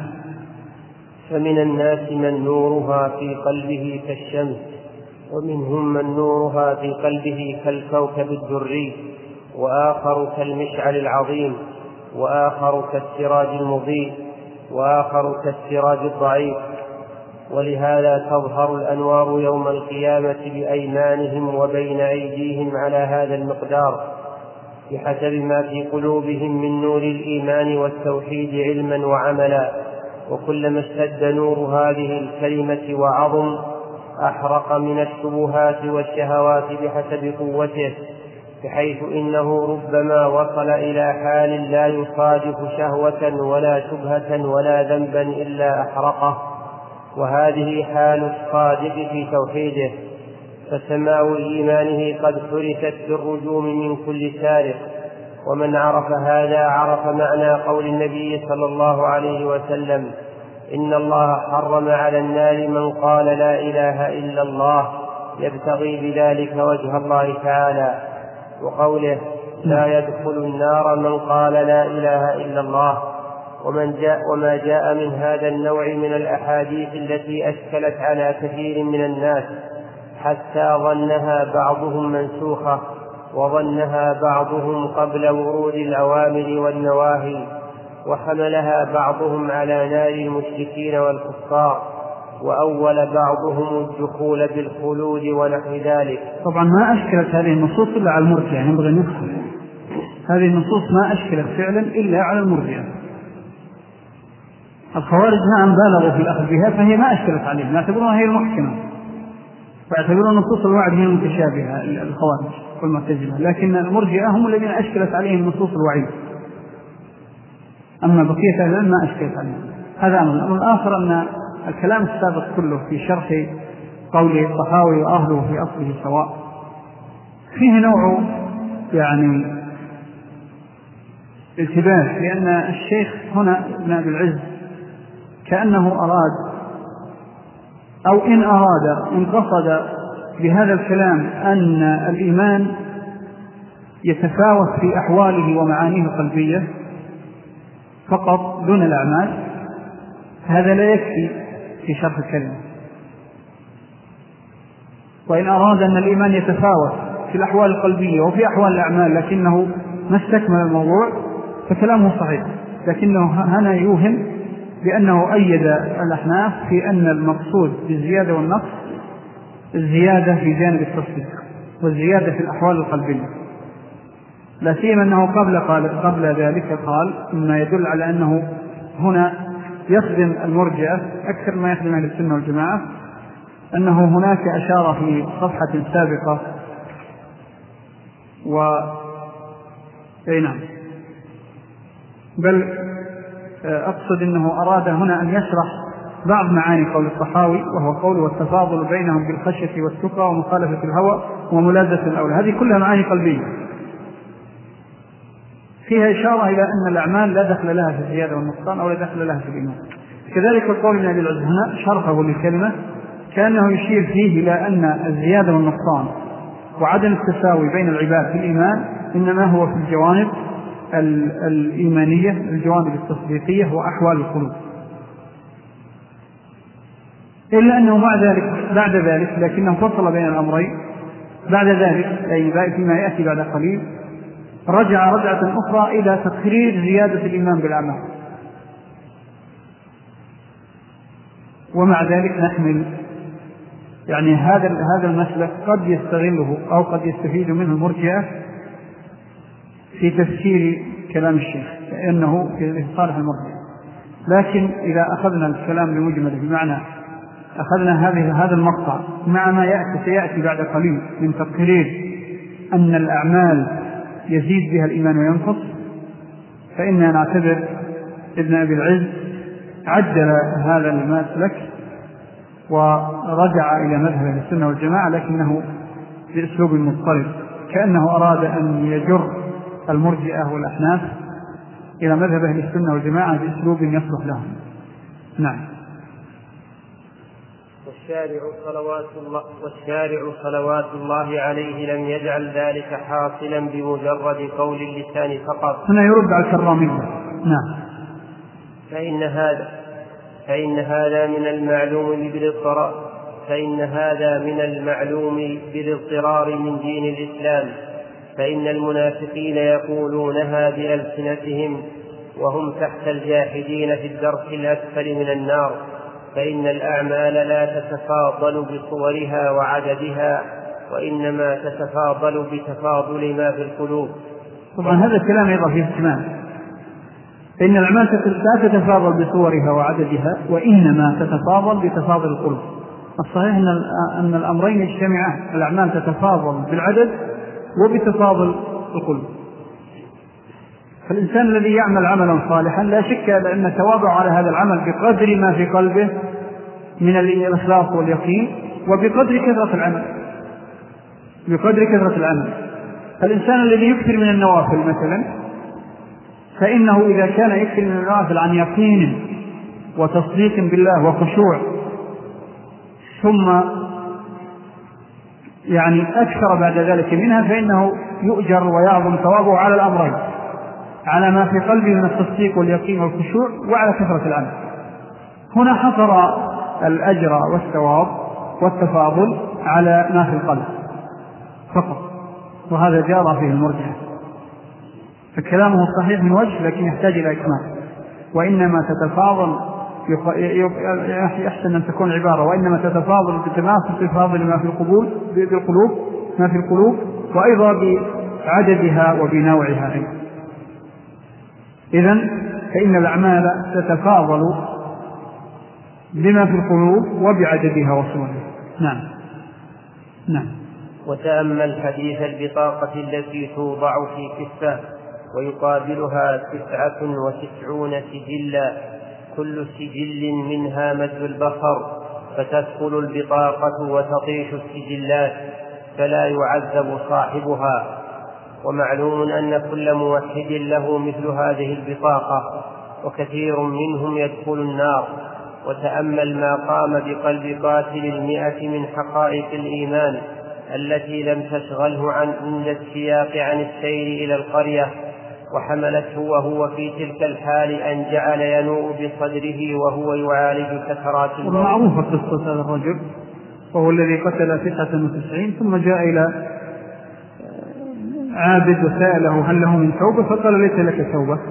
فمن الناس من نورها في قلبه كالشمس، ومنهم من نورها في قلبه كالكوكب الدري، وآخر كالمشعل العظيم، وآخر كالسراج المضيء، وآخر كالسراج الضعيف. ولهذا تظهر الأنوار يوم القيامة بأيمانهم وبين أيديهم على هذا المقدار، بحسب ما في قلوبهم من نور الإيمان والتوحيد علما وعملا. وكلما اشتد نور هذه الكلمة وعظم أحرق من الشبهات والشهوات بحسب قوته، بحيث إنه ربما وصل إلى حال لا يصادف شهوة ولا شبهة ولا ذنبا إلا أحرقه، وهذه حال الصادق في توحيده. فسماء إيمانه قد حرست بالرجوم من كل سارق. ومن عرف هذا عرف معنى قول النبي صلى الله عليه وسلم: إن الله حرم على النار من قال لا إله إلا الله يبتغي بذلك وجه الله تعالى. وقوله: لا يدخل النار من قال لا إله إلا الله. ومن جاء وما جاء من هذا النوع من الأحاديث التي أشكلت على كثير من الناس حتى ظنها بعضهم منسوخة، وظنها بعضهم قبل ورود الأوامر والنواهي، وحملها بعضهم على نار المشركين والكفار، وأول بعضهم الدخول بالخلود ونحو ذلك. طبعا ما أشكلت هذه النصوص إلا على المرجئة، ينبغي أن يفهم هذه النصوص ما أشكلت فعلا إلا على المرجئة. الخوارج نعم بالغوا في الأخذ بها، فهي ما أشكلت عليهم، يعتبرونها هي المحكمة، ويعتبرون نصوص الوعد هي المتشابهة الخوارج والمعتزلة، لكن المرجئة هم الذين أشكلت عليهم نصوص الوعيد، أما بقية العلم ما أشكلت عليهم. هذا أمر. الأمر الآخر أن الكلام السابق كله في شرح قوله الطحاوي وأهله في أصله سواء فيه نوع يعني التباس، لأن الشيخ هنا ابن أبي العز كأنه أراد أو إن أراد إن قصد بهذا الكلام أن الإيمان يتفاوت في أحواله ومعانيه القلبية فقط دون الأعمال، هذا لا يكفي في شرح الكلمة. وإن أراد أن الإيمان يتفاوت في الأحوال القلبية وفي أحوال الأعمال لكنه ما استكمل الموضوع فكلامه صحيح، لكنه هنا يوهم بأنه أيد الأحناف في أن المقصود بالزيادة والنقص الزيادة في جانب التصديق والزيادة في الأحوال القلبية، لا سيما أنه قبل, قال قبل ذلك قال مما يدل على أنه هنا يخدم المرجئة أكثر ما يخدم أهل السنة والجماعة، أنه هناك أشار في صفحة سابقة أي نعم. بل أقصد أنه أراد هنا أن يشرح بعض معاني قول الطحاوي، وهو قوله والتفاضل بينهم بالخشية والتقى ومخالفة الهوى وملازمة الأولى. هذه كلها معاني قلبية فيها إشارة إلى أن الأعمال لا دخل لها في الزيادة والنقصان أو لا دخل لها في الإيمان. كذلك القول من أبي العز هنا شرحه للكلمة كأنه يشير فيه إلى أن الزيادة والنقصان وعدم التساوي بين العباد في الإيمان إنما هو في الجوانب الإيمانية، الجوانب التصديقية وأحوال القلوب، إلا أنه مع ذلك بعد ذلك لكنه فصل بين الأمرين بعد ذلك، أي فيما يأتي بعد قليل رجع رجعة أخرى إلى تقرير زيادة الإيمان بالأعمال. ومع ذلك نحمل يعني هذا هذا المسلك قد يستغله أو قد يستفيد منه المرجئة في تفسير كلام الشيخ لأنه في صالح المرجئة. لكن إذا أخذنا الكلام بمجمله بمعنى أخذنا هذه هذا المقطع مع ما يأتي سيأتي بعد قليل من تقرير أن الأعمال يزيد بها الإيمان وينقص، فإننا نعتبر ابن أبي العز عدل هذا المسلك ورجع إلى مذهب السنة والجماعة لكنه بأسلوب مضطرب، كأنه أراد أن يجر المرجئة والأحناف إلى مذهب أهل السنة والجماعة بأسلوب يصلح لهم. نعم. والشارع صلوات الله, والشارع صلوات الله عليه لم يجعل ذلك حاصلا بمجرد قول اللسان فقط. هنا يرد على الكرامية. نعم. فإن هذا فإن هذا من المعلوم بالاضطرار فإن هذا من المعلوم بالاضطرار من دين الإسلام، فإن المنافقين يقولونها بألسنتهم وهم تحت الجاحدين في الدرك الأسفل من النار، فإن الأعمال لا تتفاضل بصورها وعددها وإنما تتفاضل بتفاضل ما في القلوب. طبعا هذا الكلام أيضا فيه اهتمام، فإن الأعمال لا تتفاضل بصورها وعددها وإنما تتفاضل بتفاضل القلوب. الصحيح أن الأمرين يجتمعان، الأعمال تتفاضل بالعدد وبتفاضل القلوب. فالإنسان الذي يعمل عملا صالحا لا شك أن تواضع على هذا العمل بقدر ما في قلبه من الإخلاص واليقين وبقدر كثرة العمل بقدر كثرة العمل. فالإنسان الذي يكثر من النوافل مثلا، فإنه إذا كان يكثر من النوافل عن يقين وتصديق بالله وخشوع ثم يعني أكثر بعد ذلك منها، فإنه يؤجر ويعظم ثوابه على الأمرين، على ما في قلبه من التصديق واليقين والخشوع وعلى كثرة العمل. هنا حصر الأجر والثواب والتفاضل على ما في القلب فقط، وهذا جار فيه المرجع. فكلامه صحيح من وجه لكن يحتاج إلى إكمال. وإنما تتفاضل يحسن أن تكون عبارة وإنما تتفاضل بتناسب تفاضل ما في القلوب بالقلوب ما في القلوب وأيضا بعددها وبنوعها أيضا. إذن فإن الأعمال تتفاضل بما في القلوب وبعددها وصورها. نعم. نعم. وتأمل حديث البطاقة التي توضع في كفة ويقابلها تسعة وتسعون سجلا كل سجل منها مد البصر، فتدخل البطاقة وتطيش السجلات فلا يعذب صاحبها. ومعلوم أن كل موحد له مثل هذه البطاقة وكثير منهم يدخل النار. وتأمل ما قام بقلب قاتل المئة من حقائق الإيمان التي لم تشغله عن عند السياق عن السير إلى القرية، وحملته وهو في تلك الحال أن جعل ينوء بصدره وهو يعالج سكرات الموت. ومعروفة قصة هذا الرجل، وهو الذي قتل تسعة وتسعين ثم جاء إلى عابد وسأله هل له من توبة فقال ليس لك توبة،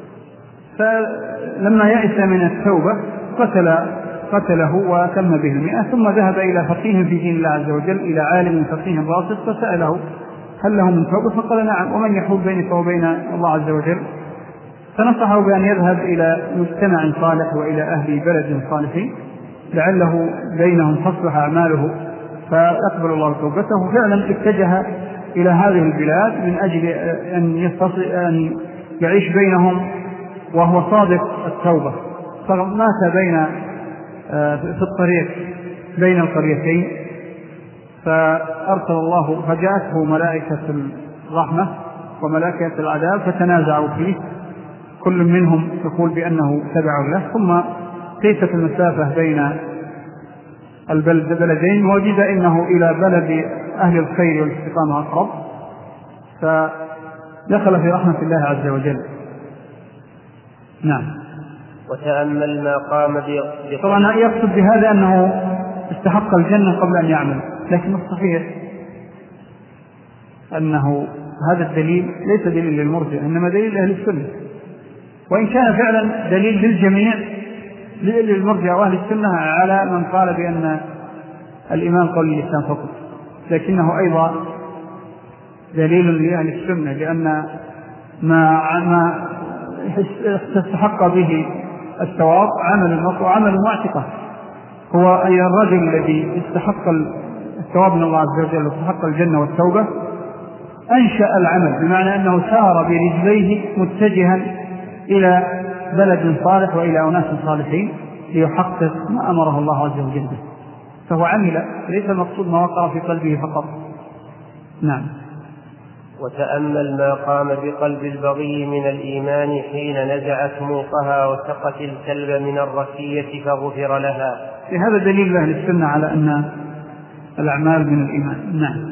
فلما يأس من التوبة قتل قتله وتم به المئة، ثم ذهب إلى فقيه في دين الله عز وجل، إلى عالم فقيه راسخ فسأله هل له من توبة فقال نعم، ومن يحول بينك وبين الله عز وجل؟ فنصحه بأن يذهب إلى مجتمع صالح وإلى أهل بلد صالحين لعله بينهم تصلح أعماله فيقبل الله توبته. فعلا اتجه إلى هذه البلاد من أجل أن يستطيع أن يعيش بينهم وهو صادق التوبة، فمات بين في الطريق بين القريتين، فأرسل الله فجاءته ملائكة الرحمة وملائكة العذاب فتنازعوا فيه، كل منهم يقول بأنه تبع له، ثم قيست المسافة بين البلدين ووجد إنه إلى بلد أهل الخير والاستقامة أقرب، فدخل في رحمة الله عز وجل. نعم. وتأمل ما قام طبعا يقصد بهذا أنه استحق الجنة قبل أن يعمل، لكن الصحيح أنه هذا الدليل ليس دليل للمرجئة إنما دليل لأهل السنة، وإن كان فعلا دليل للجميع للمرجئة وأهل السنة على من قال بأن الإيمان قول اللسان فقط، لكنه أيضا دليل لأهل السنة لأن ما ما استحق به الثواب عمل المرء وعمل معتقه، هو أي الرجل الذي استحق الثواب من الله عز وجل واستحق الجنة والتوبة أنشأ العمل، بمعنى أنه سار برجليه متجها إلى بلد صالح وإلى أناس صالحين ليحقق ما أمره الله عز وجل به، فهو عمل، ليس المقصود ما وقع في قلبه فقط. نعم. وتأمل ما قام بقلب البغي من الإيمان حين نزعت موقها وسقت الكلب من الركية فغفر لها. هذا دليل أهل السنة على أن الأعمال من الإيمان. نعم.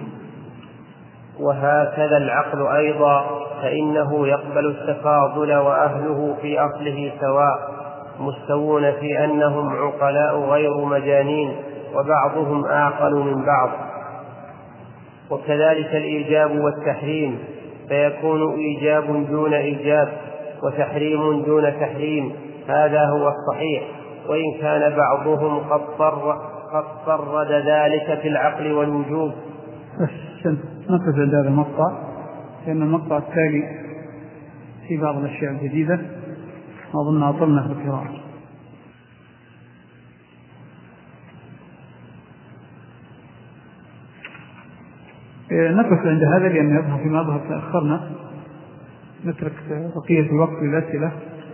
وهكذا العقل أيضا، فإنه يقبل التفاضل وأهله في أصله سواء، مستوون في أنهم عقلاء غير مجانين، وبعضهم أعقل من بعض. وكذلك الإيجاب والتحريم، فيكون إيجاب دون إيجاب وتحريم دون تحريم، هذا هو الصحيح، وإن كان بعضهم قد طرد ذلك في العقل والوجوب. نقف عند هذا المقطع، لأن المقطع التالي في بعض الأشياء الجديدة أظن أطلنا في القراءة. نقف عند هذا لأن يظهر فيما يظهر تأخرنا، نترك بقية الوقت للأسئلة.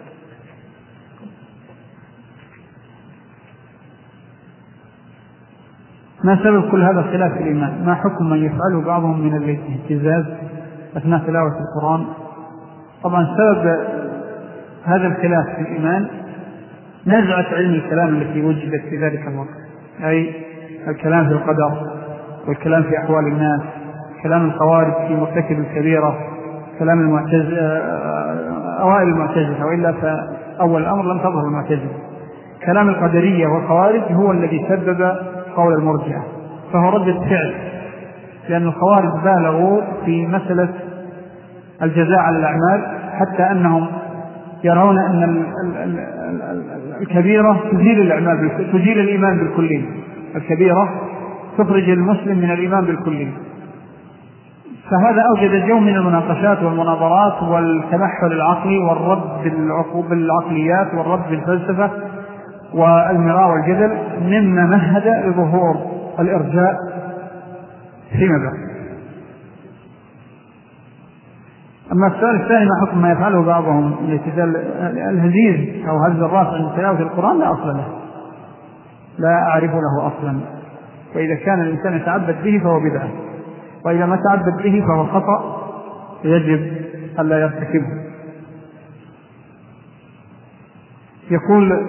ما سبب كل هذا الخلاف في الإيمان؟ ما حكم من يفعله بعضهم من الاهتزاز أثناء تلاوة القرآن؟ طبعا سبب هذا الخلاف في الإيمان نزعة علم الكلام التي وجدت في ذلك الوقت، أي الكلام في القدر والكلام في أحوال الناس، كلام الخوارج في مرتكب الكبيرة، كلام المعتزلة أوائل المعتزلة، وإلا فأول الأمر لم تظهر المعتزلة. كلام القدرية والخوارج هو الذي سبب قول المرجئة، فهو ردة فعل، لأن الخوارج بالغوا في مسألة الجزاء على الأعمال، حتى أنهم يرون أن الكبيرة تزيل الأعمال، تزيل الإيمان بالكلية، الكبيرة تخرج المسلم من الإيمان بالكلية. فهذا أوجد جو من المناقشات والمناظرات والتمحل العقلي والرد بالعقليات والرد بالفلسفة والمراء والجدل، مما مهد لظهور الإرجاء فيما بعد. أما السؤال الثاني، ما حكم ما يفعله بعضهم الاعتزال الهزيز أو هز الرأس عند تلاوة القرآن؟ لا أصل له، لا أعرف له أصلا، وإذا كان الإنسان يتعبد به فهو بدعة، وإذا ما تعبد به فهو خطأ يجب ألا يرتكبه. يقول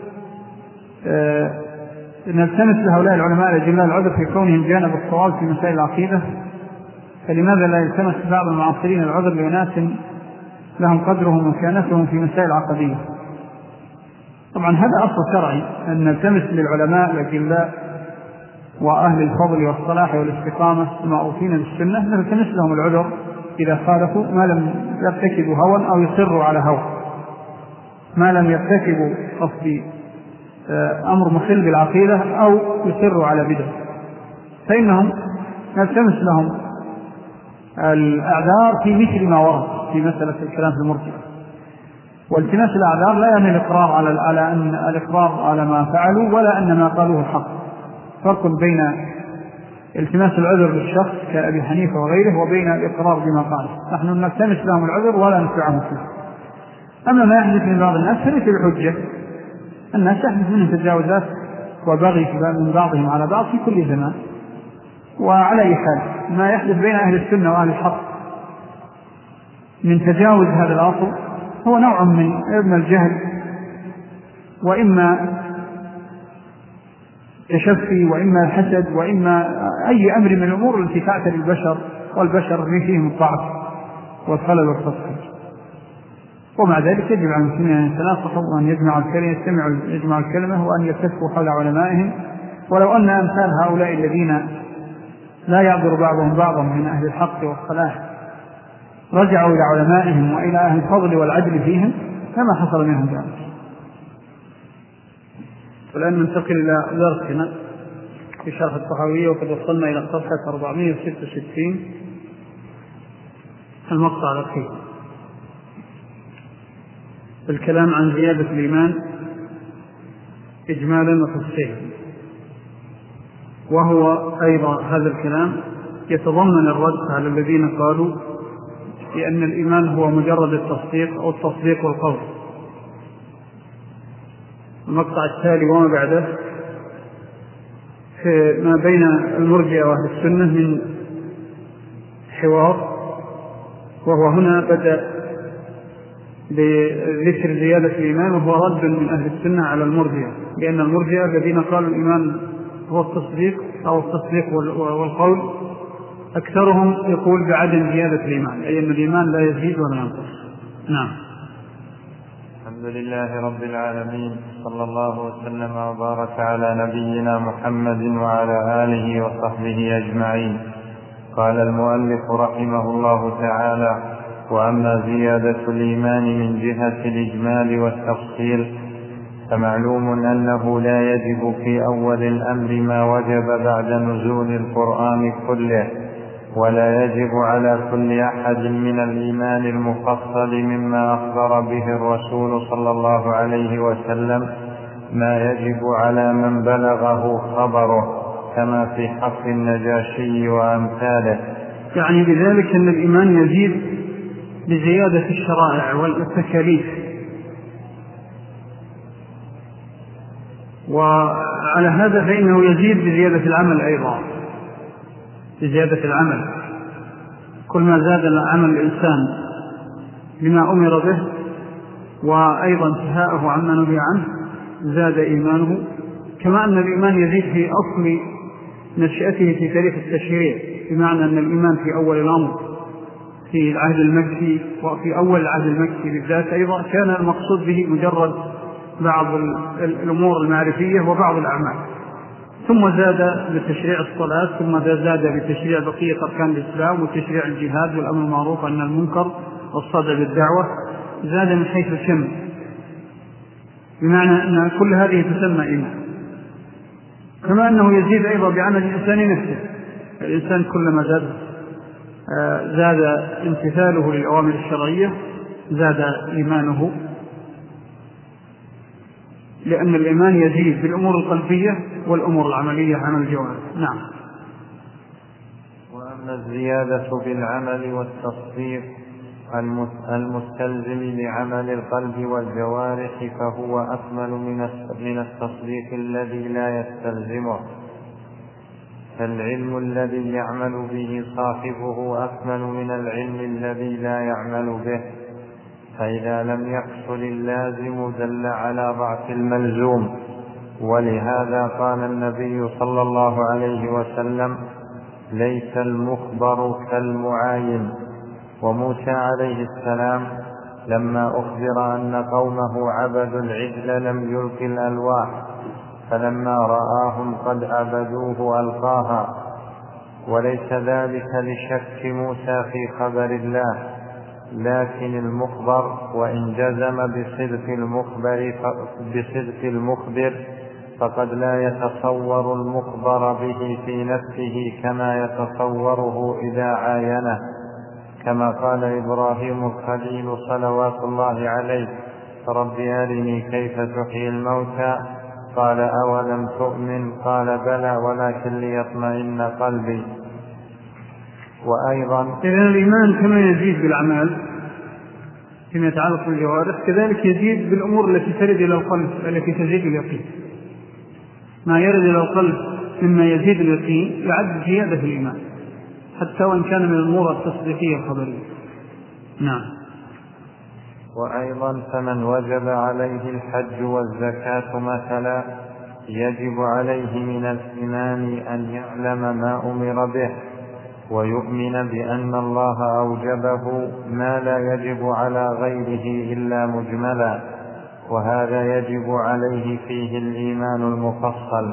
آه نلتمس لهؤلاء العلماء الجمال العذر في كونهم جانب الصواب في مسائل العقيدة، فلماذا لا يلتمس بعض المعاصرين العذر لأناس لهم قدرهم ومكانتهم في مسائل عقدية؟ طبعا هذا أصل شرعي، أن نلتمس للعلماء الأجلاء وأهل الفضل والصلاح والاستقامة المعروفين بالسنة، نلتمس لهم العذر إذا خالفوا ما لم يرتكبوا هوى أو يصروا على هوى، ما لم يرتكبوا قصدي أمر مخل بالعقيدة أو يصروا على بدعة، فإنهم نلتمس لهم الأعذار في مثل ما ورد في مسألة الكلام في المرجئة. والتماس الأعذار لا يعني الإقرار على على أن الإقرار على ما فعلوا، ولا أن ما قالوه الحق. فرق بين التماس العذر للشخص كأبي حنيفة وغيره، وبين الإقرار بما قال. نحن نلتمس لهم العذر ولا نتبعهم فيه. أما ما يحدث من بعض الناس فليس بحجة. الناس يحدث منهم تجاوزات وبغي من بعضهم على بعض في كل زمان. وعلى أي حال ما يحدث بين أهل السنة وأهل الحق من تجاوز هذا الأصل هو نوع من إما الجهل وإما تشفي وإما الحسد وإما أي أمر من الأمور التي تعتري البشر، والبشر فيهم الضعف والخلل والتصحيح. ومع ذلك يجب على المسلمين أن يتناصحوا وأن يجمعوا الكلمة يجتمعوا يجمع الكلمة وأن يتفقوا حول علمائهم. ولو أن أمثال هؤلاء الذين لا يعذر بعضهم بعضا من أهل الحق والصلاح رجعوا إلى علمائهم وإلى أهل الفضل والعدل فيهم كما حصل منهم ذلك. والآن ننتقل إلى درسنا في شرح الطحاوية، وقد وصلنا إلى صفحة أربعمائة وستة وستين المقطع الأخير، الكلام عن زيادة الإيمان إجمالا وتفصيلا. وهو أيضا هذا الكلام يتضمن الرد على الذين قالوا بأن الإيمان هو مجرد التصديق أو التصديق والقول. المقطع التالي وما بعده في ما بين المرجئة وأهل السنة من حوار، وهو هنا بدأ بذكر زيادة الإيمان، وهو رد من أهل السنة على المرجئة، لأن المرجئة الذين قالوا الإيمان هو التصديق أو التصديق والقول أكثرهم يقول بعدم زيادة الإيمان، أي أن الإيمان لا يزيد ولا ينقص. نعم. الحمد لله رب العالمين، صلى الله وسلم وبارك على نبينا محمد وعلى آله وصحبه أجمعين. قال المؤلف رحمه الله تعالى: وأما زيادة الإيمان من جهة الإجمال والتفصيل فمعلوم أنه لا يجب في أول الأمر ما وجب بعد نزول القرآن كله، ولا يجب على كل أحد من الإيمان المفصل مما أخبر به الرسول صلى الله عليه وسلم ما يجب على من بلغه خبره، كما في حق النجاشي وأمثاله. يعني بذلك أن الإيمان يزيد بزيادة الشرائع والتكاليف، وعلى هذا فإنه يزيد بزيادة العمل أيضا، بزيادة العمل. كل ما زاد العمل الإنسان بما أمر به وأيضا انتهاءه عما نهي عنه زاد إيمانه، كما أن الإيمان يزيد في أصل نشأته في تاريخ التشريع، بمعنى أن الإيمان في أول الأمر في العهد المكي وفي أول العهد المكي بالذات أيضا كان المقصود به مجرد بعض الأمور المعرفية وبعض الأعمال، ثم زاد بتشريع الصلاة، ثم زاد بتشريع بقية أركان الإسلام وتشريع الجهاد والأمر المعروف عن المنكر والصدع بالدعوة، زاد من حيث الكم، بمعنى أن كل هذه تسمى إيمان. كما أنه يزيد أيضا بعمل الإنسان نفسه، الإنسان كلما زاد زاد امتثاله للأوامر الشرعية زاد إيمانه، لأن الإيمان يزيد بالأمور القلبية والأمور العملية عن الجوارح. نعم. وأما الزيادة بالعمل والتصديق المستلزم لعمل القلب والجوارح فهو أكمل من التصديق الذي لا يستلزمه، فالعلم الذي يعمل به صاحبه أكمل من العلم الذي لا يعمل به، فإذا لم يحصل اللازم دل على ضعف الملزوم. ولهذا قال النبي صلى الله عليه وسلم: ليس المخبر كالمعاين. وموسى عليه السلام لما أخبر أن قومه عبدوا العجل لم يلق الألواح، فلما رآهم قد عبدوه ألقاها. وليس ذلك لشك موسى في خبر الله، لكن المخبر وإن جزم بصدق المخبر بصدق المخبر فقد لا يتصور المخبر به في نفسه كما يتصوره إذا عاينه، كما قال إبراهيم الخليل صلوات الله عليه: رب أرني كيف تحيي الموتى قال أولم تؤمن؟ قال بلى ولكن ليطمئن قلبي. وأيضا إذن الإيمان كما يزيد بالأعمال فيما يتعلق بالجوارح كذلك يزيد بالأمور التي ترد إلى القلب التي تزيد اليقين. ما يرد إلى القلب مما يزيد اليقين يعد زيادة في الإيمان حتى وإن كان من الأمور التصديقية الخبرية. نعم. وأيضا فمن وجب عليه الحج والزكاة مثلا يجب عليه من الإيمان أن يعلم ما أمر به ويؤمن بأن الله أوجبه ما لا يجب على غيره إلا مجملا، وهذا يجب عليه فيه الإيمان المفصل.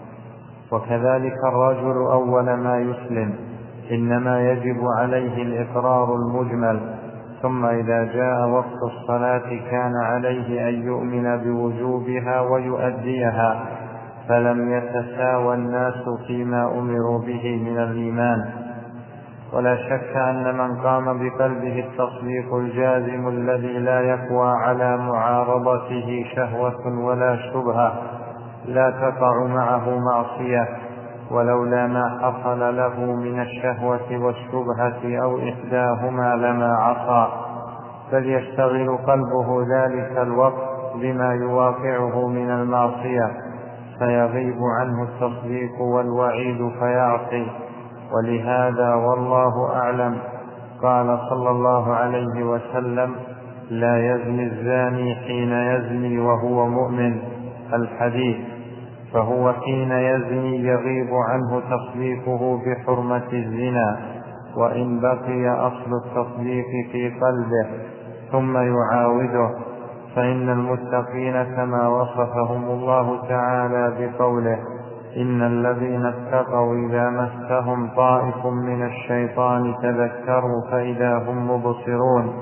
وكذلك الرجل أول ما يسلم إنما يجب عليه الإقرار المجمل، ثم إذا جاء وقت الصلاة كان عليه أن يؤمن بوجوبها ويؤديها، فلم يتساوى الناس فيما أمروا به من الإيمان. ولا شك أن من قام بقلبه التصديق الجازم الذي لا يقوى على معارضته شهوة ولا شبهة لا تقع معه معصية، ولولا ما حصل له من الشهوة والشبهة أو إحداهما لما عصى، بل يشتغل قلبه ذلك الوقت بما يواقعه من المعصية فيغيب عنه التصديق والوعيد فيعصي. ولهذا والله أعلم قال صلى الله عليه وسلم: لا يزني الزاني حين يزني وهو مؤمن، الحديث. فهو حين يزني يغيب عنه تصديقه بحرمة الزنا، وإن بقي أصل التصديق في قلبه ثم يعاوده. فإن المتقين كما وصفهم الله تعالى بقوله: إن الذين اتقوا إذا مسهم طائف من الشيطان تذكروا فإذا هم مبصرون.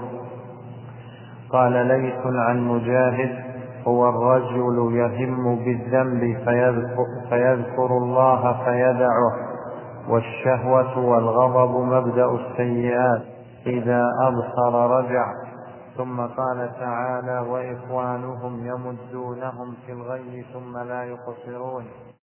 قال ليث عن مجاهد: هو الرجل يهم بالذنب فيذكر, فيذكر الله فيدعه، والشهوة والغضب مبدأ السيئات، إذا أبصر رجع. ثم قال تعالى: وإخوانهم يمدونهم في الغي ثم لا يقصرون.